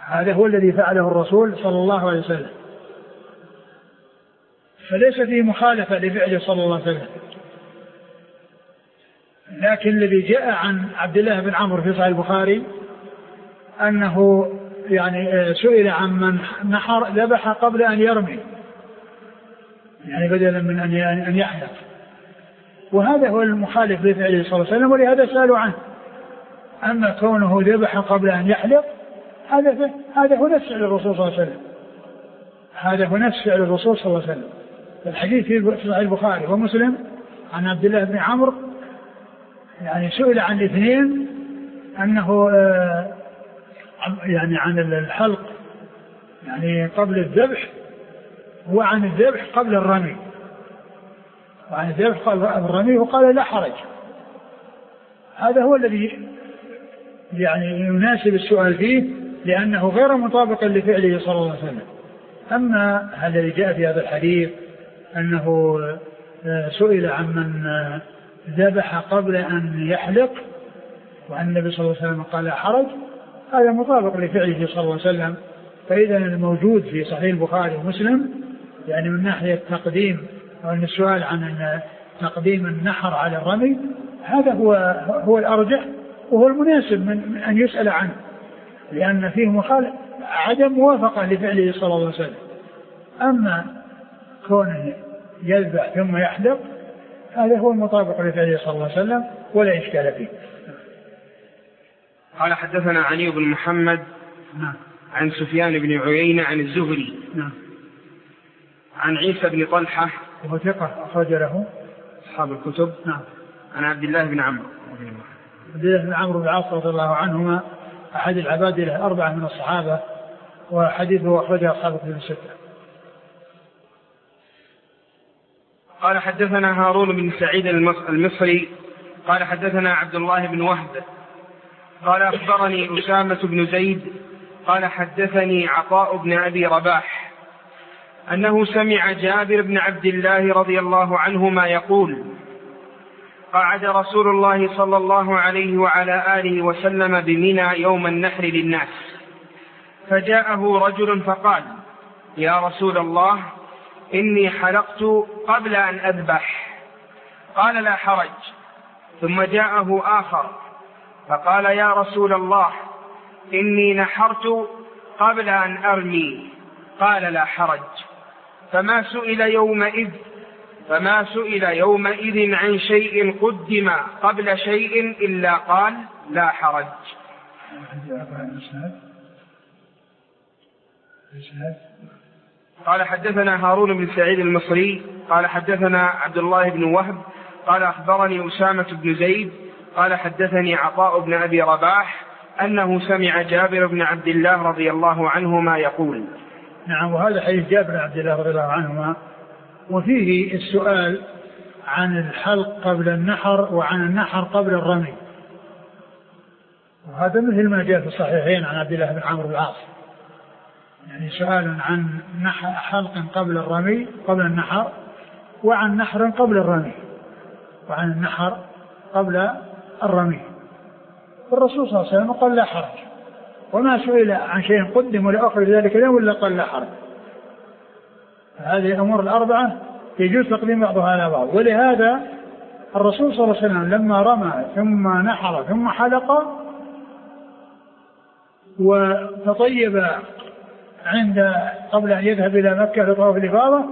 هذا هو الذي فعله الرسول صلى الله عليه وسلم، فليس فيه مخالفة لفعله صلى الله عليه وسلم. لكن الذي جاء عن عبد الله بن عمرو في صحيح البخاري أنه يعني سئل عن من نحر ذبح قبل أن يرمي، يعني بدلا من أن يحلق، وهذا هو المخالف لفعله صلى الله عليه وسلم، ولهذا سألوا عنه. أما كونه ذبح قبل أن يحلق هذا هو نفس فعل الرسول صلى الله عليه وسلم، هذا هو نفس فعل الرسول صلى الله عليه وسلم. الحديث في صحيح البخاري ومسلم عن عبد الله بن عمرو يعني سئل عن الاثنين أنه يعني عن الحلق يعني قبل الذبح وعن الذبح قبل الرمي، وعن الذبح قبل الرمي، وقال لا حرج. هذا هو الذي يعني يناسب السؤال فيه، لأنه غير مطابق لفعله صلى الله عليه وسلم. أما الذي جاء في هذا الحديث أنه سئل عن من ذبح قبل أن يحلق وأن النبي صلى الله عليه وسلم قال لا حرج، هذا مطابق لفعله صلى الله عليه وسلم. فإذا الموجود في صحيح البخاري ومسلم يعني من ناحية تقديم أو أن السؤال عن تقديم النحر على الرمي، هذا هو الأرجح وهو المناسب من أن يسأل عنه، لأن فيه عدم موافقة لفعله صلى الله عليه وسلم. أما كونه يذبح ثم يحلق هذا هو المطابق لفعله صلى الله عليه وسلم ولا إشكال فيه. قال حدثنا علي بن محمد عن سفيان بن عيينة عن الزهري عن عيسى بن طلحة وهو ثقة أخرج له أصحاب الكتب عن عبد الله بن عمرو عبد الله بن عمرو بن العاص رضي الله عنهما أحد العباد له 4 من الصحابة، وحديثه أخرجه أصحاب الكتب الستة. قال حدثنا هارون بن سعيد المصري قال حدثنا عبد الله بن وهب قال أخبرني أسامة بن زيد قال حدثني عطاء بن أبي رباح أنه سمع جابر بن عبد الله رضي الله عنهما يقول قعد رسول الله صلى الله عليه وعلى آله وسلم بمنى يوم النحر للناس، فجاءه رجل فقال يا رسول الله إني حلقت قبل أن أذبح، قال لا حرج. ثم جاءه آخر فقال يا رسول الله إني نحرت قبل أن أرمي، قال لا حرج. فما سئل يومئذ عن شيء قدم قبل شيء إلا قال لا حرج. قال حدثنا هارون بن سعيد المصري قال حدثنا عبد الله بن وهب قال أخبرني أسامة بن زيد قال حدثني عطاء بن أبي رباح أنه سمع جابر بن عبد الله رضي الله عنهما يقول. نعم، وهذا حديث جابر بن عبد الله رضي الله عنهما، وفيه السؤال عن الحلق قبل النحر وعن النحر قبل الرمي، وهذا مثل ما جاء في الصحيحين عن عبد الله بن عمرو بن العاص، يعني سؤال عن حلق قبل الرمي قبل النحر، وعن نحر قبل الرمي، وعن النحر قبل الرمي. الرسول صلى الله عليه وسلم قال لا حرج، وما سئل عن شيء قدم لآخر ذلك اليوم إلا قال لا حرج. هذه الأمور الأربعة يجوز تقديم بعضها على بعض، ولهذا الرسول صلى الله عليه وسلم لما رمى ثم نحر ثم حلق وتطيب قبل أن يذهب إلى مكة لطواف الإفاضة،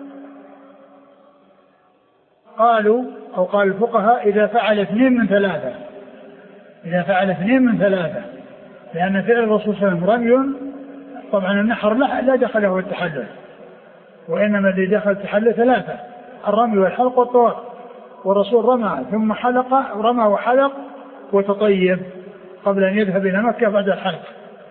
قالوا أو قال الفقهاء إذا فعل 2 من 3، إذا فعل 2 من 3، لأن فعل الرسول صلى الله عليه وسلم رمي، طبعا النحر لا دخله في التحلل، وإنما الذي دخل التحلل 3، الرمي والحلق والطواف، والرسول رمى ثم حلق، رمى وحلق وتطيب قبل أن يذهب إلى مكة بعد الحلق.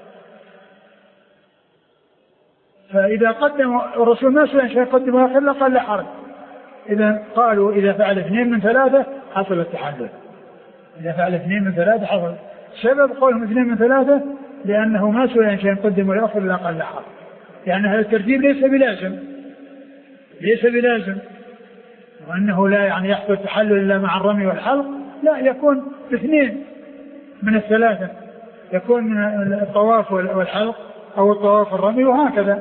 فإذا قدم الرسول ما سئل شيء قدم آخر قال لا حرج. إذا قالوا إذا فعل 2 من 3 حصل التحلل، إذا فعل 2 من 3 حصل. سبب قولهم 2 من 3 لأنه ما سئل شيء قدم والآخر لا قال لا حرج، يعني هذا الترتيب ليس بلازم، وأنه لا يعني يحصل التحلل إلا مع الرمي والحلق، لا، يكون 2 من 3، يكون من الطواف والحلق أو الطواف الرمي وهكذا.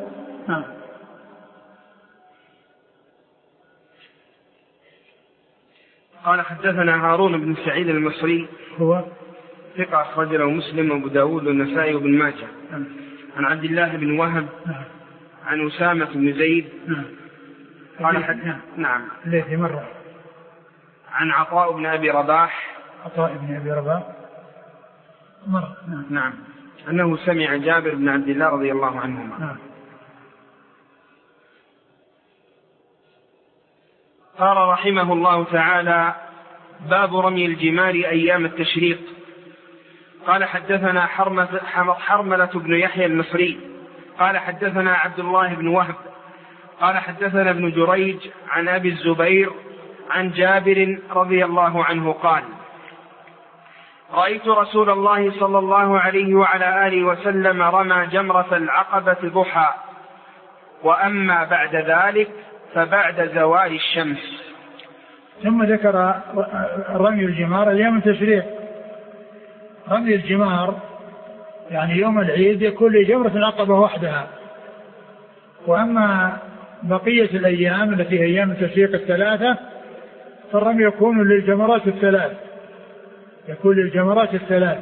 قال حدثنا هارون بن سعيد المصري هو ثقة أخرج له مسلم وأبو داود والنسائي وابن ماجه. عن عبد الله بن وهب عن أسامة بن زيد قال نعم الذي مرة عن عطاء بن أبي رباح مرة نعم أنه سمع جابر بن عبد الله رضي الله عنهما قال رحمه الله تعالى: باب رمي الجمار أيام التشريق. قال حدثنا حرملة بن يحيى المصري قال حدثنا عبد الله بن وهب قال حدثنا ابن جريج عن أبي الزبير عن جابر رضي الله عنه قال: رأيت رسول الله صلى الله عليه وعلى آله وسلم رمى جمرة العقبة ضحى، وأما بعد ذلك فبعد زوال الشمس. ثم ذكر رمي الجمار أيام التشريق. رمي الجمار يعني يوم العيد يكون لجمرة العقبة وحدها، وأما بقية الأيام التي هي أيام التشريق الثلاثة فالرمي يكون للجمرات الثلاث.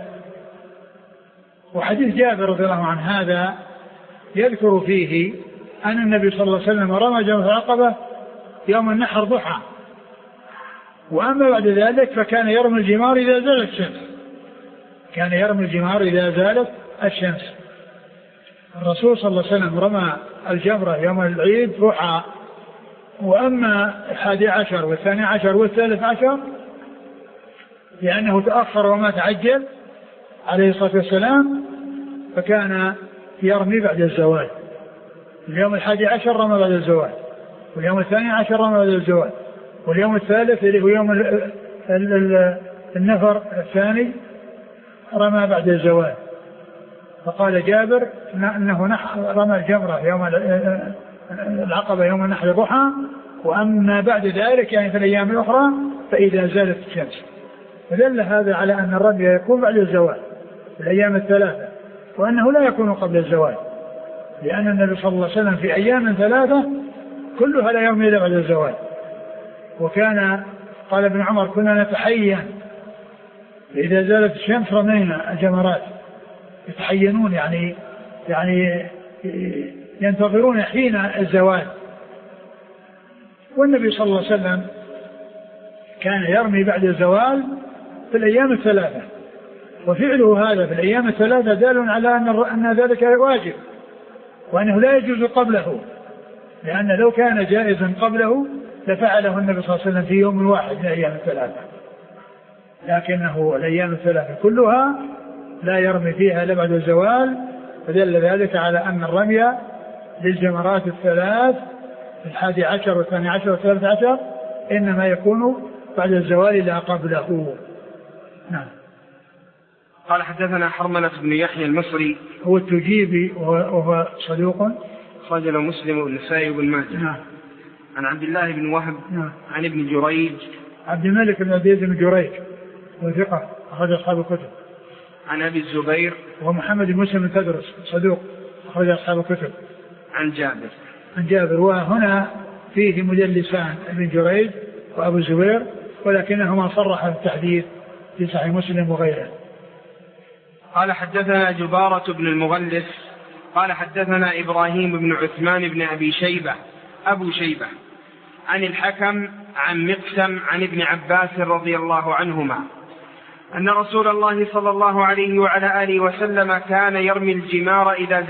وحديث جابر رضي الله عنه هذا يذكر فيه أن النبي صلى الله عليه وسلم رمى جمرة العقبة يوم النحر ضحى، وأما بعد ذلك فكان يرمي الجمار إذا زالت الشمس. الرسول صلى الله عليه وسلم رمى الجمرة يوم العيد ضحى، وأما 11 و12 و13 لأنه تأخر وما تعجل عليه الصلاة والسلام فكان يرمي بعد الزوال. اليوم 11 رمى بعد الزوال، واليوم 12 رمى بعد الزوال، واليوم الثالث اللي هو يوم النفر الثاني رمى بعد الزوال. فقال جابر أنه رمى الجمرة يوم العقبة يوم النحر ضحى، وأما بعد ذلك يعني في الأيام الأخرى فإذا زالت الشمس. فدل هذا على أن الرمي يكون بعد الزوال في الأيام الثلاثة، وأنه لا يكون قبل الزوال، لأن النبي صلى الله عليه وسلم في أيام ثلاثة كلها لا يوم إلا بعد الزوال. وكان قال ابن عمر: كنا نتحين إذا زالت الشمس رمينا الجمرات. يتحينون يعني ينتظرون حين الزوال. والنبي صلى الله عليه وسلم كان يرمي بعد الزوال في الأيام الثلاثة، وفعله هذا في الأيام الثلاثة دال على أن ذلك واجب، وأنه لا يجوز قبله، لأن لو كان جائزا قبله لفعله النبي صلى الله عليه وسلم في يوم واحد من الأيام الثلاثة، لكنه الأيام الثلاثة كلها لا يرمي فيها إلا بعد الزوال. فدل ذلك على أن الرمي للجمرات الثلاث 11 و12 و13 إنما يكون بعد الزوال لا قبله. نعم. قال حدثنا حرملة بن يحيى المصري هو التجيبي وهو صدوق أخرج له مسلم والنسائي وابن ماجه. نعم. عن عبد الله بن وهب. نعم. عن ابن جريج عبد الملك بن عبد بن جريج وثقة أخرج أصحاب الكتب. عن أبي الزبير ومحمد بن مسلم تدرس صدوق أخرج أصحاب الكتب. عن جابر. وهنا فيه مدلسان ابن جريج وأبو الزبير، ولكنهما صرح التحديث في صحيح مسلم وغيره. قال حدثنا جبارة بن المغلس قال حدثنا إبراهيم بن عثمان بن أبو شيبة عن الحكم عن مقسم عن ابن عباس رضي الله عنهما أن رسول الله صلى الله عليه وعلى آله وسلم كان يرمي الجمار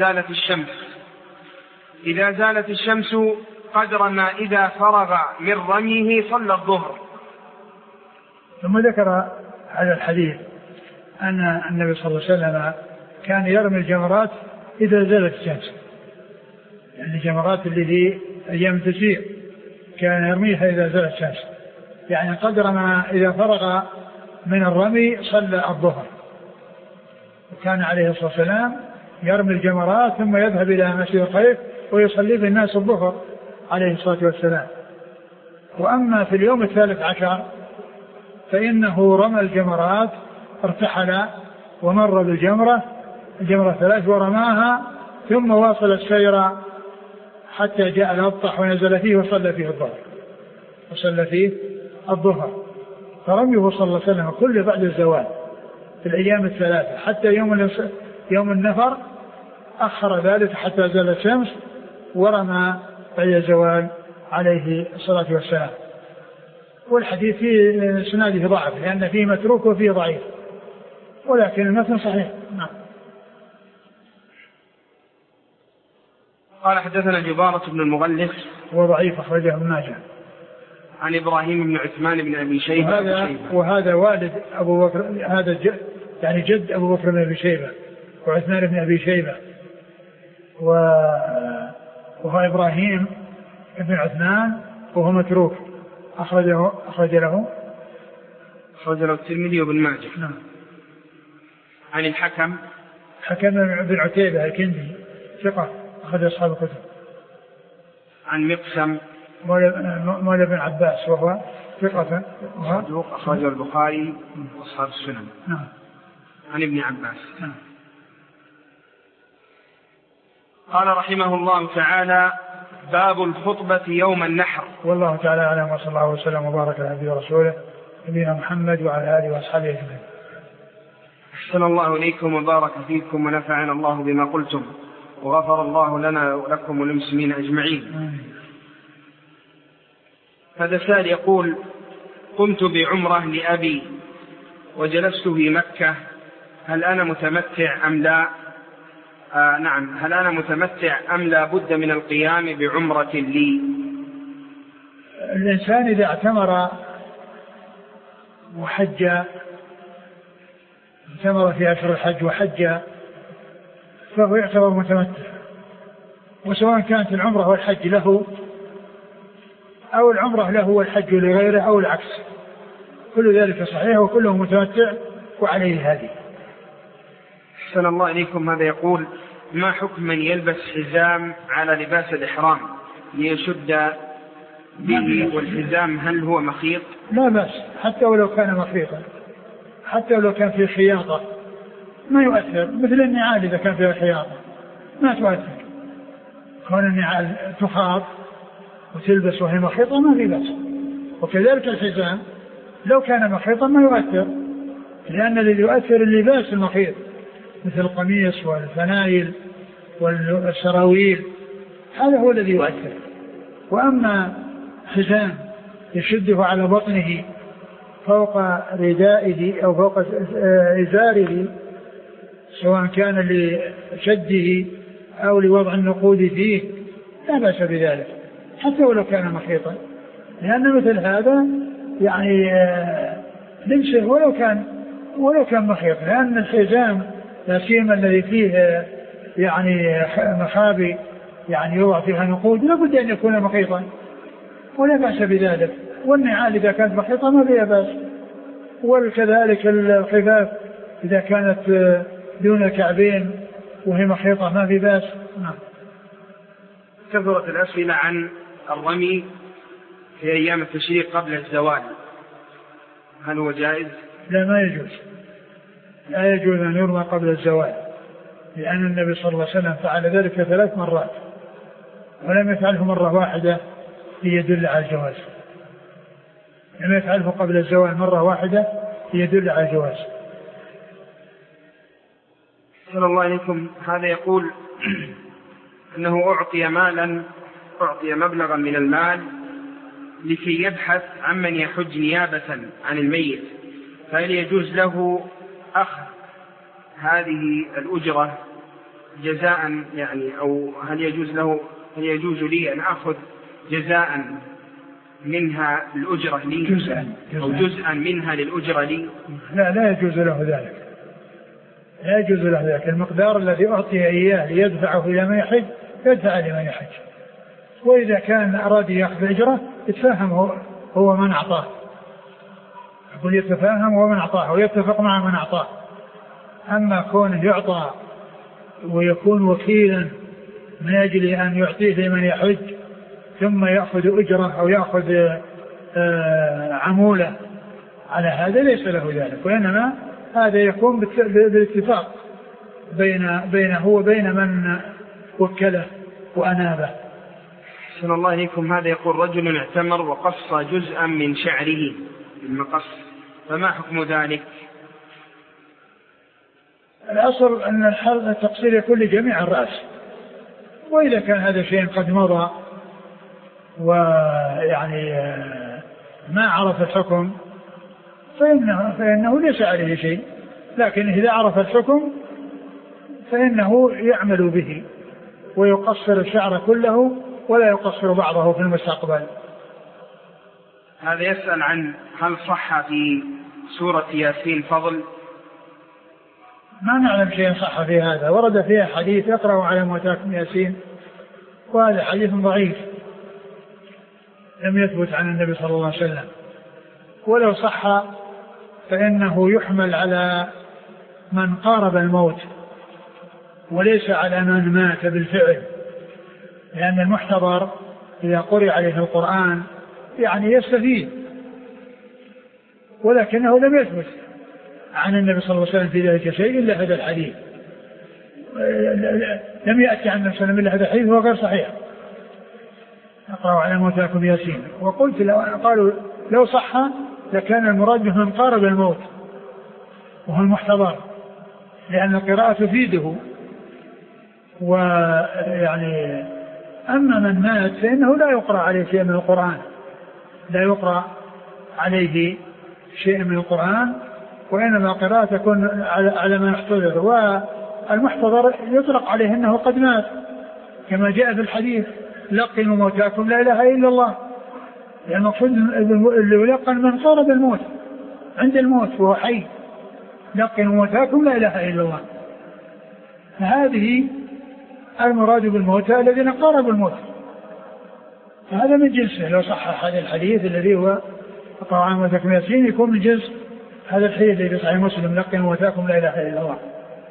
إذا زالت الشمس قدر ما إذا فرغ من رميه صلى الظهر. ثم ذكر هذا الحديث أن النبي صلى الله عليه وسلم كان يرمي الجمرات إذا زالت الشمس، يعني الجمرات اللي في أيام التشريق كان يرميها إذا زالت الشمس، يعني قدر ما إذا فرغ من الرمي صلى الظهر. وكان عليه الصلاة والسلام يرمي الجمرات ثم يذهب إلى مسجد الخيف ويصلي بالناس الظهر عليه الصلاة والسلام. وأما في اليوم 13 فإنه رمى الجمرات، ارتحل ومر بالجمرة 3 ورماها ثم واصل السير حتى جاء الأبطح ونزل فيه وصلى فيه الظهر. فرميه صلى الله عليه وسلم كل بعد الزوال في الأيام الثلاثة، حتى يوم النفر أخر ذلك حتى زال الشمس ورمى بعد الزوال عليه الصلاة والسلام. والحديث في سناده ضعف لأن فيه متروك وفيه ضعيف، ولكن المتن صحيح. نعم. قال حدثنا جبارة بن المغلس وضعيف أخرجه ابن ماجه. عن إبراهيم بن عثمان بن أبي شيبة. وهذا والد أبو بكر، هذا يعني جد أبو بكر بن أبي شيبة وعثمان بن أبي شيبة، وهو إبراهيم بن عثمان وهو متروك، أخرج له الترمذي وابن ماجه. نعم. عن الحكم بن عتيبة الكندي ثقة أخرج أصحاب الكتب. عن مقسم مولى بن عباس وهو ثقة صدوق أخرج البخاري وأصحاب السنن. نعم. عن ابن عباس. نعم. قال رحمه الله تعالى: باب الخطبة يوم النحر. والله تعالى أعلم، وصلى الله وسلم وبارك على عبده ورسوله نبينا محمد وعلى آله وأصحابه أجمعين. أحسن الله إليكم وبارك فيكم ونفعنا الله بما قلتم وغفر الله لنا ولكم وللمسلمين أجمعين. هذا سائل يقول: قمت بعمرة لأبي وجلست في مكة، هل أنا متمتع أم لا؟ نعم، هل أنا متمتع أم لا بد من القيام بعمرة لي؟ الإنسان إذا اعتمر وحج، اعتمر في أشهر الحج وحج، فهو يعتبر متمتع، وسواء كانت العمرة والحج له أو العمرة له والحج لغيره أو العكس، كل ذلك صحيح وكله متمتع وعليه هذه. أحسن الله إليكم. هذا يقول: ما حكم من يلبس حزام على لباس الإحرام ليشد به، والحزام هل هو مخيط؟ لا بأس، حتى ولو كان مخيطا، حتى ولو كان فيه خياطة ما يؤثر، مثل النعال إذا كان فيها خياطة ما تؤثر، كون النعال تخاط وتلبس وهي مخيطة ما في بأس. وكذلك الحزام لو كان مخيطا ما يؤثر، لأن الذي يؤثر اللباس المخيط مثل القميص والفنايل والسراويل، هذا هو الذي يؤثر. وأما حزام يشده على بطنه فوق ردائه أو فوق إزاره، سواء كان لشده أو لوضع النقود فيه، لا بأس بذلك حتى ولو كان مخيطا، لأن مثل هذا يعني لبسه ولو كان مخيط، لأن الحزام لا سيما الذي فيه يعني مخابي يعني يوضع فيها نقود لابد أن يكون مخيطا ولا بأس بذلك. والنعال إذا كانت مخيطة ما فيها بأس، وكذلك الخفاف إذا كانت دون الكعبين وهي مخيطة ما في بأس. نعم. كثرت الأسئلة عن الرمي في أيام التشريق قبل الزوال، هل هو جائز؟ لا، ما يجوز، لا يجوز أن يرمى قبل الزوال، لأن النبي صلى الله عليه وسلم فعل ذلك 3 مرات ولم يفعله مرة واحدة ليدل على الجواز، لم يفعله قبل الزوال مرة واحدة ليدل على الجواز. صلى الله عليكم. هذا يقول أنه أعطي مبلغا من المال لكي يبحث عمن يحج نيابة عن الميت، فهل يجوز له أخذ هذه الأجرة جزاء يعني، أو هل يجوز لي أن أخذ جزاء منها الأجرة لي أو جزءا منها للأجرة لي؟ لا يجوز له ذلك، لا يجوز له ذلك. المقدار الذي أعطي إياه ليدفعه إلى من يحج يدفع لمن يحج، وإذا كان أراد يأخذ أجرة يتفاهم هو من أعطاه، يقول يتفاهم هو من أعطاه ويتفق مع من أعطاه. أما كونه يعطى ويكون وكيلا من أجل أن يعطيه لمن يحج ثم يأخذ أجرة أو يأخذ عمولة على هذا ليس له ذلك، وإنما هذا يكون بالاتفاق بينه وبين من وكله وأنابه. أحسن الله إليكم. هذا يقول رجل اعتمر وقص جزءا من شعره بالمقص، فما حكم ذلك؟ الأصل أن التقصير يكون لجميع الرأس، وإذا كان هذا شيء قد مضى ويعني ما عرف الحكم فإنه ليس عليه شيء، لكن إذا عرف الحكم فإنه يعمل به ويقصر الشعر كله ولا يقصر بعضه في المستقبل. هذا يسأل عن هل صح في سورة ياسين فضل؟ ما نعلم شيء صح في هذا، ورد فيها حديث يقرأ على موتاكم ياسين، وهذا حديث ضعيف لم يثبت عن النبي صلى الله عليه وسلم، ولو صح فإنه يحمل على من قارب الموت وليس على من مات بالفعل، لأن المحتضر إذا قرئ عليه القرآن يعني يستفيد، ولكنه لم يثبت عن النبي صلى الله عليه وسلم في ذلك شيء إلا هذا الحديث، لم يأتي عن النبي صلى الله عليه وسلم إلا هذا الحديث وهو غير صحيح. اقرأوا على موتاكم ياسين. وقلت قالوا لو صح لكان المراد به من قارب الموت وهو المحتضر، لأن القراءة تفيده، ويعني أما من مات فإنه لا يقرأ عليه شيء من القرآن، لا يقرأ عليه شيء من القرآن، وإنما القراءة تكون على من احتضر، والمحتضر يطلق عليه أنه قد مات كما جاء في الحديث لقنوا موتاكم لا إله إلا الله، لأن المقصود اللي يلقن من قارب الموت عند الموت وهو حي، لقنوا موتاكم لا إله إلا الله. فهذه المراد بالموتى الذين قاربوا الموت، فهذا من جنسه. لو صح هذا الحديث الذي هو اقرأوا على موتاكم ياسين يكون من جنس هذا الحديث الذي صحيح مسلم لقنوا موتاكم لا إله إلا الله.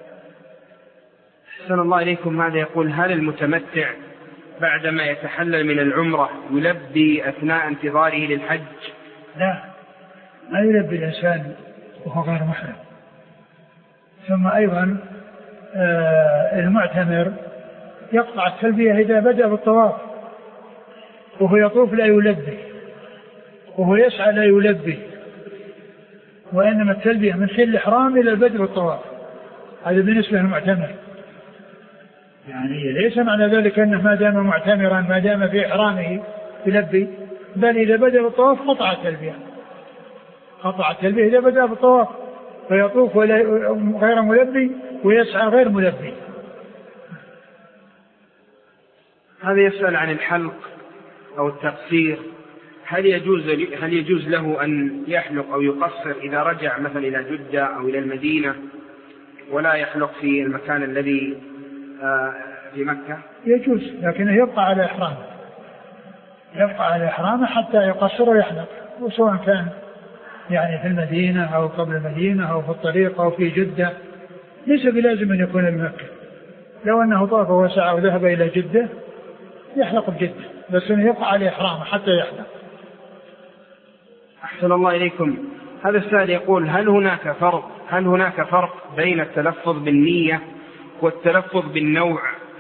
أحسن الله إليكم. هذا يقول هل المتمتع بعدما يتحلل من العمرة يلبي أثناء انتظاره للحج؟ لا، ما يلبي الإنسان وهو غير محرم. ثم أيضا المعتمر يقطع التلبية إذا بدأ بالطواف، وهو يطوف لا يلبي، وهو يسعى لا يلبي، وإنما التلبية من حل الإحرام إلى البدء بالطواف. هذا بالنسبة للمعتمر، يعني ليس معنى ذلك أنه ما دام معتمرا ما دام في إحرامه يلبي، بل إذا بدأ بالطواف قطع التلبية، قطع التلبية إذا بدأ بالطواف، فيطوف غير ملبي ويسعى غير ملبي. هذا يسأل عن الحلق أو التقصير، هل يجوز له أن يحلق أو يقصر إذا رجع مثلا إلى جدة أو إلى المدينة ولا يحلق في المكان الذي في مكة؟ يجوز، لكنه يبقى على إحرامه، يبقى على إحرامه حتى يقصر ويحلق، وسواء كان يعني في المدينة أو قبل المدينة أو في الطريق أو في جدة، ليس بلازم أن يكون بمكة. لو أنه طاف وسعى وذهب إلى جدة يحلق بجدة، بس أنه يبقى على إحرامه حتى يحلق. أحسن الله إليكم. هذا السائل يقول هل هناك فرق بين التلفظ بالنية والتلفظ بالنوع؟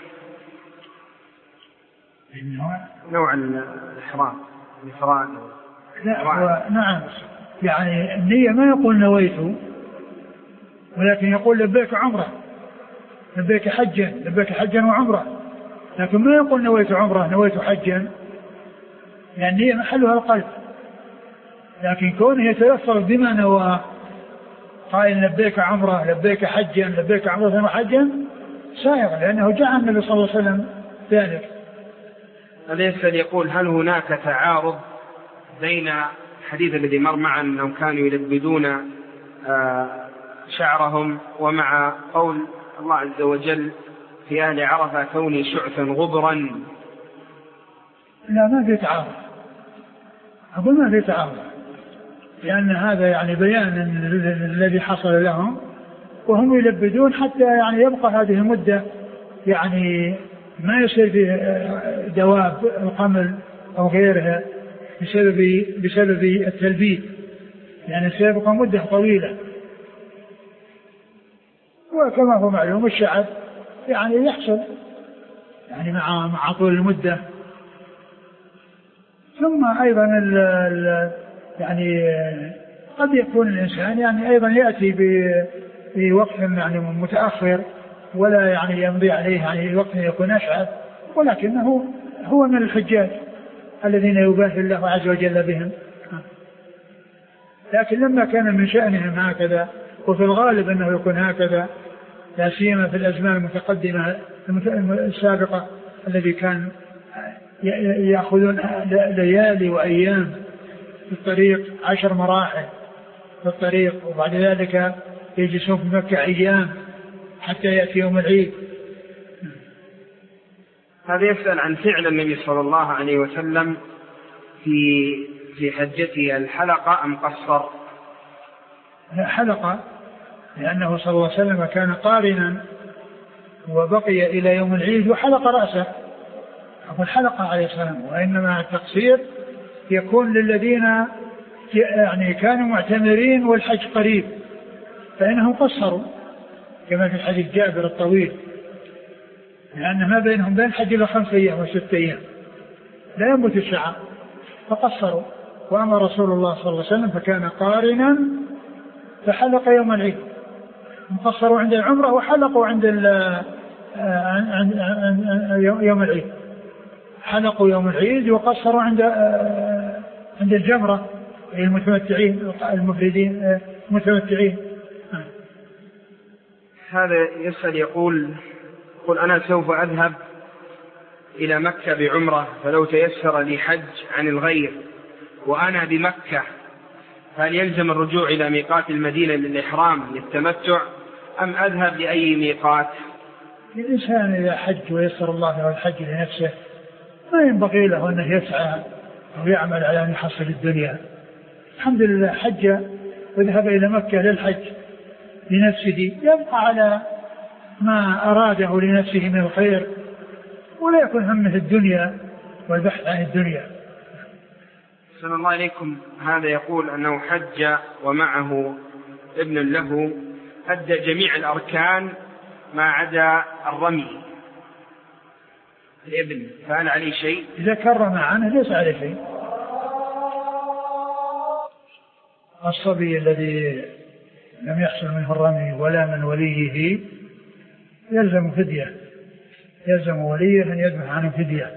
نوع الإحرام الإفراد. نعم، يعني النية ما يقول نويت، ولكن يقول لبيك عمرة، لبيك حجا، لبيك حجا وعمرة، لكن ما يقول نويت عمرة نويت حجا، يعني النية محلها القلب، لكن كونه يتلفظ بما نوى قائل لبيك عمرة لبيك حجا لبيك عمرة وحجا سائغ، لأنه جاء النبي صلى الله عليه وسلم ذلك. هذا يسأل يقول هل هناك تعارض بين الحديث الذي مر معنا أنهم كانوا يلبدون شعرهم ومع قول الله عز وجل في أهل عرفة كوني شعثا غبرا؟ لا، ما في تعارض، أقول ما في تعارض، لأن هذا يعني بيان الذي حصل لهم، وهم يلبدون حتى يعني يبقى هذه المدة، يعني ما يصير فيه دواب القمل أو غيرها بسبب التلبيد، يعني سيبقى مدة طويلة. وكما هو معلوم الشعب يعني يعني مع طول المدة. ثم أيضا يعني قد يكون الإنسان يعني أيضا يأتي بوقت يعني متأخر ولا يعني يمضي عليه يعني وقت يكون أشعث، ولكنه هو من الحجاج الذين يباهي الله عز وجل بهم. لكن لما كان من شأنهم هكذا، وفي الغالب أنه يكون هكذا لا سيما في الأزمان المتقدمة السابقة الذي كان يأخذون ليالي وأيام في الطريق، 10 مراحل في الطريق، وبعد ذلك يجلسون في مكة أيام حتى يأتي يوم العيد. هذا يسأل عن فعل النبي صلى الله عليه وسلم في حجته، الحلقة أم قصر؟ حلقة، لأنه صلى الله عليه وسلم كان قارنا وبقي إلى يوم العيد وحلق رأسه، أقول حلقة عليه السلام. وإنما التقصير يكون للذين يعني كانوا معتمرين والحج قريب فإنهم قصروا، كما في حديث جابر الطويل، لأن ما بينهم بين الحج إلى 5 أيام و6 أيام لا ينبت الشعر فقصروا. وأما رسول الله صلى الله عليه وسلم فكان قارنا فحلق يوم العيد، قصروا عند العمرة وحلقوا عند يوم العيد، حلقوا يوم العيد وقصروا عند الجمرة المتمتعين المفردين المتمتعين. هذا يسأل يقول أنا سوف أذهب إلى مكة بعمرة، فلو تيسر لي حج عن الغير وأنا بمكة، هل يلزم الرجوع إلى ميقات المدينة للإحرام للتمتع أم أذهب لأي ميقات؟ الإنسان إذا حج ويسر الله له الحج لنفسه ما ينبغي له أنه يسعى ويعمل على أن يحصل الدنيا. الحمد لله حج وذهب إلى مكة للحج لنفسه، يبقى على ما أراده لنفسه من الخير ولا يكون همه الدنيا والبحث عن الدنيا. صلى الله عليكم. هذا يقول أنه حج ومعه ابن له أدى جميع الأركان ما عدا الرمي الابن، فهل عليه شيء؟ إذا كرم عنه ليس عليه شيء. الصبي الذي لم يحصل منه الرمي ولا من وليه يلزم فدية، يلزم وليه أن يذبح عنه فدية.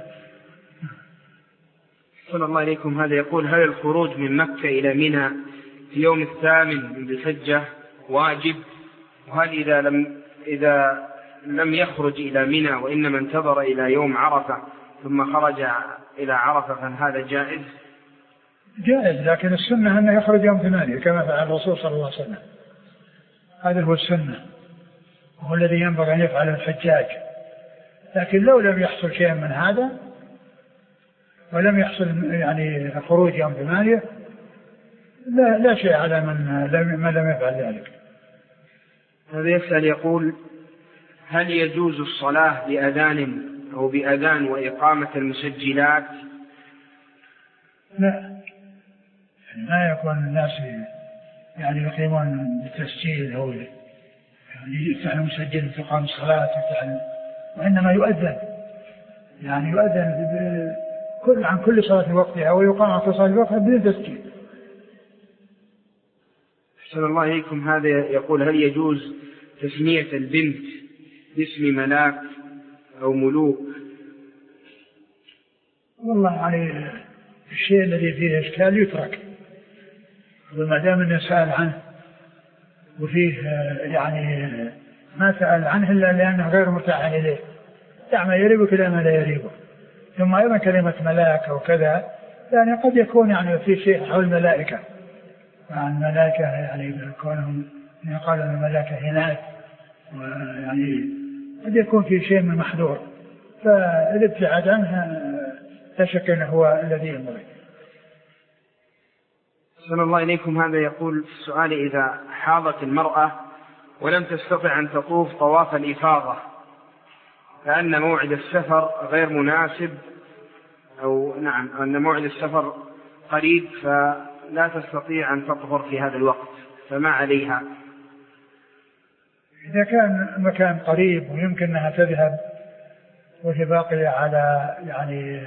صلى الله عليكم. هذا يقول هل الخروج من مكة إلى منى في يوم 8 من ذي الحجة واجب؟ وهل إذا لم يخرج إلى منى وإنما انتظر إلى يوم عرفة ثم خرج إلى عرفة فهذا جائز؟ جائز، لكن السنة أنه يخرج يوم 8 كما فعل الرسول صلى الله عليه وسلم. هذا هو السنة وهو الذي ينبغي أن يفعله الحجاج. لكن لو لم يحصل شيء من هذا ولم يحصل يعني خروج يوم 8 لا شيء على من لم يفعل ذلك. هذا يسأل يقول هل يجوز الصلاة بأذان أو بأذان وإقامة المسجلات؟ لا، ما يكون الناس يعني يقيمون بالتسجيل أو يعني يفتح مسجل تقام الصلاة وإنما يؤذن، يعني يؤذن عن كل صلاة وقتها ويقام عن كل صلاة وقتها بدون تسجيل. أحسن الله إليكم. هذا يقول هل يجوز تسمية البنت باسم ملاك أو ملوك؟ والله يعني الشيء الذي فيه إشكال يترك، وما دام أنه سأل عنه وفيه يعني ما سأل عنه إلا لأنه غير مرتاح إليه، دع ما يريبك إلى ما لا يريبك. ثم أيضا كلمة ملاك أو كذا يعني قد يكون يعني في شيء حول الملائكة، مع الملائكة يعني كونهم يقال أن الملائكة هناك، ويعني قد يكون في شيء من محذور، فالابتعاد عنها لا شك أنه هو الذي ينبغي. صلى الله إليكم. هذا يقول في السؤال إذا حاضت المرأة ولم تستطع أن تطوف طواف الإفاضة لأن موعد السفر غير مناسب، أو نعم أن موعد السفر قريب فلا تستطيع أن تطهر في هذا الوقت، فما عليها؟ إذا كان مكان قريب ويمكن أنها تذهب وهي باقية على يعني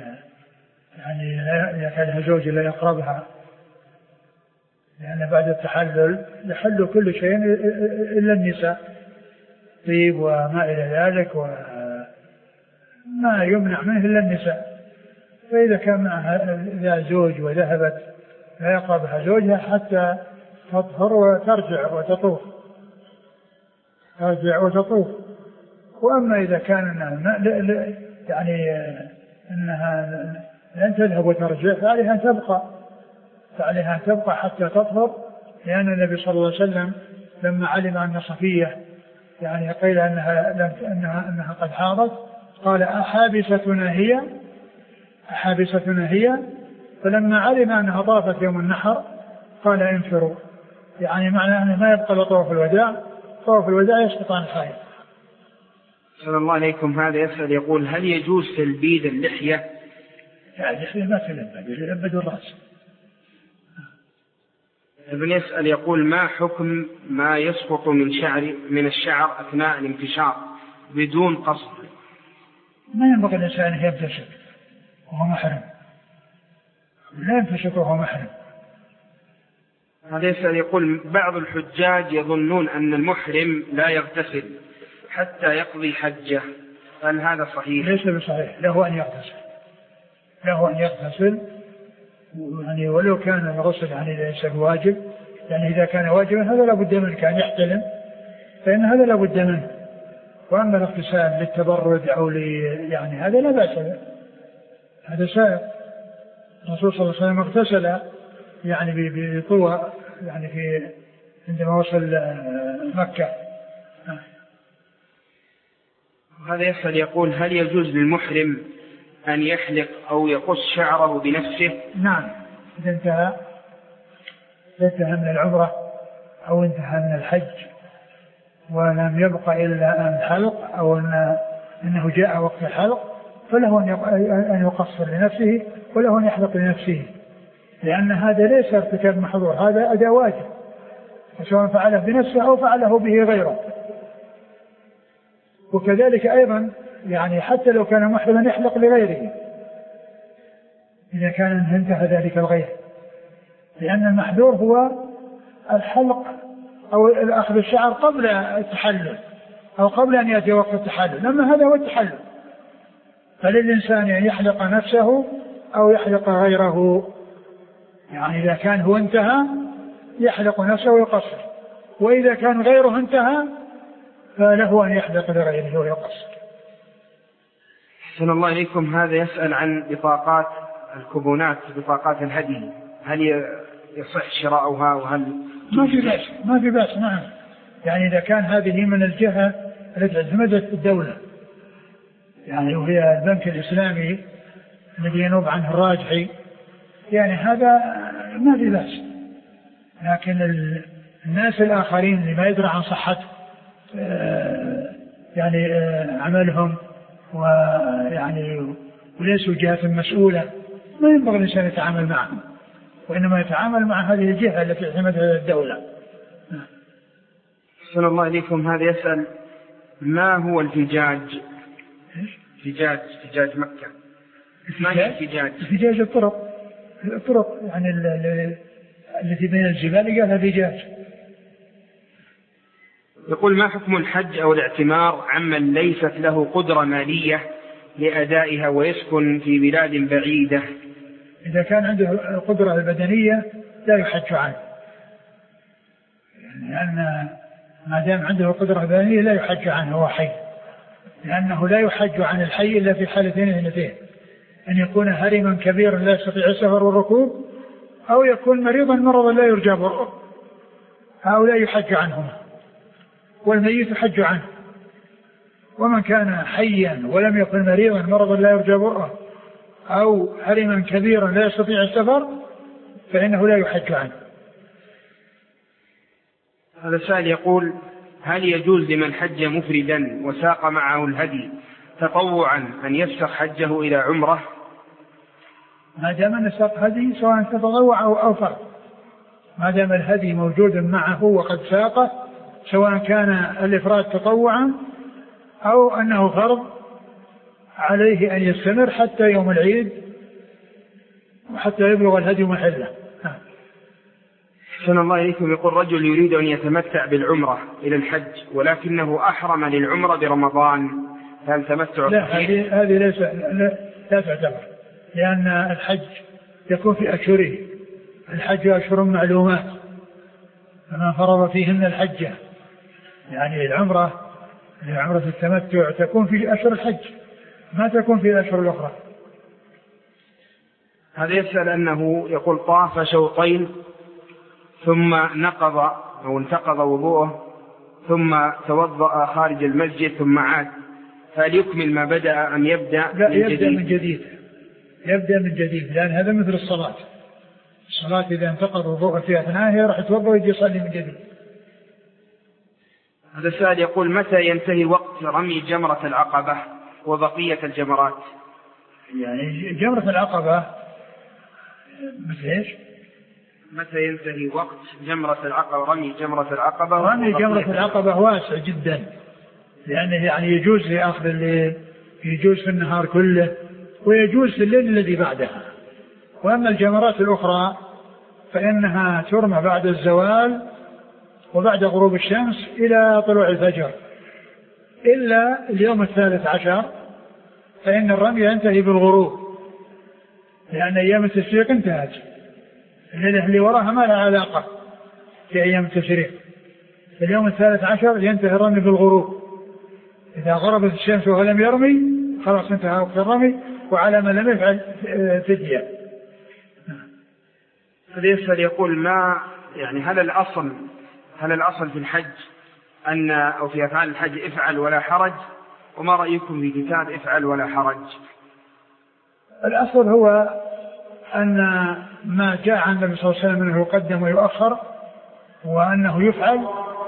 يكاد زوج لا يقربها، لأن بعد التحلل يحل كل شيء إلا النساء، طيب وما إلى ذلك وما يمنع منه إلا النساء. فإذا كان معها ذا زوج وذهبت لا يقربها زوجها حتى تطهر وترجع وتطوف. وأما إذا كان أنها لن تذهب وترجع فعليها أن تبقى حتى تطهر، لأن النبي صلى الله عليه وسلم لما علم أن صفية قيل أنها قد حاضت قال أحابستنا هي، فلما علم أنها طافت يوم النحر قال انفروا، معنى أنه ما يبقى لطواف الوداع، طواف الوداع يسقط عن الحائض. صلى الله عليكم. هذا يسأل يقول هل يجوز تلبيد اللحية؟ لا، اللحية ما يلبد الرأس. ابن يسأل يقول ما حكم ما يسقط من الشعر أثناء الانتشار بدون قصد؟ ما ينبغي الإنسان أن ينتشر وهو محرم، لا ينتشر وهو محرم. هذا يسأل يقول بعض الحجاج يظنون أن المحرم لا يغتسل حتى يقضي حجه، هل هذا صحيح؟ ليس بصحيح، له أن يغتسل ولو كان الغسل ليس بواجب، إذا كان واجبا هذا لا بد منه، كان يحتلم فإن هذا لا بد منه. وأما الاغتسال للتبرد أو هذا لا بأس به، هذا سائر. الرسول صلى الله عليه وسلم اغتسل بطوى عندما وصل مكة. هذا يسأل يقول هل يجوز للمحرم أن يحلق أو يقص شعره بنفسه؟ نعم، إذا انتهى من العمرة أو انتهى من الحج ولم يبقى إلا أن حلق أو أنه جاء وقت الحلق فله أن يقصر لنفسه وله أن يحلق لنفسه، لأن هذا ليس ارتكاب محظور، هذا أداء واجب، سواء فعله بنفسه أو فعله به غيره. وكذلك أيضا حتى لو كان محرما يحلق لغيره إذا كان انتهى ذلك الغير، لأن المحذور هو الحلق أو أخذ الشعر قبل التحلل أو قبل أن يأتي وقت التحلل، لما هذا هو التحلل. فللإنسان أن يحلق نفسه أو يحلق غيره، إذا كان هو انتهى يحلق نفسه ويقصر، وإذا كان غيره انتهى فله أن يحلق لغيره ويقصر. أحسن الله إليكم. هذا يسأل عن بطاقات الكوبونات، بطاقات الهدي، هل يصح شراؤها وهل ما في بأس نعم، إذا كان هذه من الجهة التي اعتمدت الدولة وهي البنك الإسلامي الذي ينوب عنه الراجحي، هذا ما في بأس. لكن الناس الآخرين اللي ما يدرى عن صحة عملهم وليسوا جهة مسؤولة ما ينبغي الإنسان يتعامل معهم، وإنما يتعامل مع هذه الجهة التي اعتمدها الدولة. أحسن الله إليكم. هذا يسأل ما هو الفجاج؟ فجاج مكة. ما هي الفجاج؟ الفجاج الطرق التي بين الجبال قالها فجاج. يقول ما حكم الحج أو الاعتمار عمن ليست له قدرة مالية لأدائها ويسكن في بلاد بعيدة؟ إذا كان عنده القدرة البدنية لا يحج عنه، لأن ما دام عنده القدرة البدنية لا يحج عنه هو حي، لأنه لا يحج عن الحي إلا في حالتين اثنتين: أن يكون هرما كبيرا لا يستطيع السفر والركوب، أو يكون مرضا لا يرجى برؤه، هؤلاء يحج عنهما، والميت يحج عنه. ومن كان حيا ولم يكن مريضا مرضا لا يرجى برؤه أو هرما كبيرا لا يستطيع السفر فإنه لا يحج عنه. هذا سائل يقول هل يجوز لمن حج مفردا وساق معه الهدي تطوعا أن يفسخ حجه إلى عمره؟ ما دام أن ساق هدي سواء تطوع أو فرض، ما دام الهدي موجود معه وقد ساقه، سواء كان الإفراد تطوعا أو أنه فرض عليه أن يستمر حتى يوم العيد وحتى يبلغ الهدي محله. أحسن الله إليكم. يقول رجل يريد أن يتمتع بالعمرة إلى الحج ولكنه أحرم للعمرة برمضان، هل تمتع؟ لا، هذه لا تعتبر، لأن الحج يكون في أشهره، الحج أشهر معلومات، فمن فرض فيهن الحج، يعني عمرة التمتع تكون في أشهر الحج ما تكون في الأشهر الأخرى. هذا يسأل أنه يقول طاف شوطين ثم نقض أو انتقض وضوءه ثم توضأ خارج المسجد ثم عاد، فهل يكمل ما بدأ أم يبدأ من جديد؟ يبدأ من جديد، لأن هذا مثل الصلاة إذا انتقض وضوءه في أثنائها راح يتوضأ ويجي يصلي من جديد. هذا السؤال يقول متى ينتهي وقت رمي جمرة العقبة وبقية الجمرات؟ يعني جمرة العقبة مثل ايش؟ متى ينتهي وقت جمرة العقبة، رمي جمرة العقبة؟ رمي جمرة العقبة واسع جدا، لأنه يعني يجوز في آخر الليل، يجوز في النهار كله، ويجوز في الليل الذي بعدها. وأما الجمرات الأخرى فإنها ترمى بعد الزوال وبعد غروب الشمس إلى طلوع الفجر، إلا اليوم 13 فإن الرمي ينتهي بالغروب، لأن أيام التشريق انتهت، الليلة اللي وراها ما لها علاقة في أيام التشريق. اليوم 13 ينتهي الرمي بالغروب، إذا غربت الشمس ولم يرمي خلاص انتهى وقت الرمي، وعلى من لم يفعل فدية. هذا يسأل يقول ما يعني هل الأصل في الحج أو في أفعال الحج افعل ولا حرج، وما رأيكم في كتاب افعل ولا حرج؟ الأصل هو أن ما جاء عن النبي صلى الله عليه وسلم أنه يقدم ويؤخر وأنه يفعل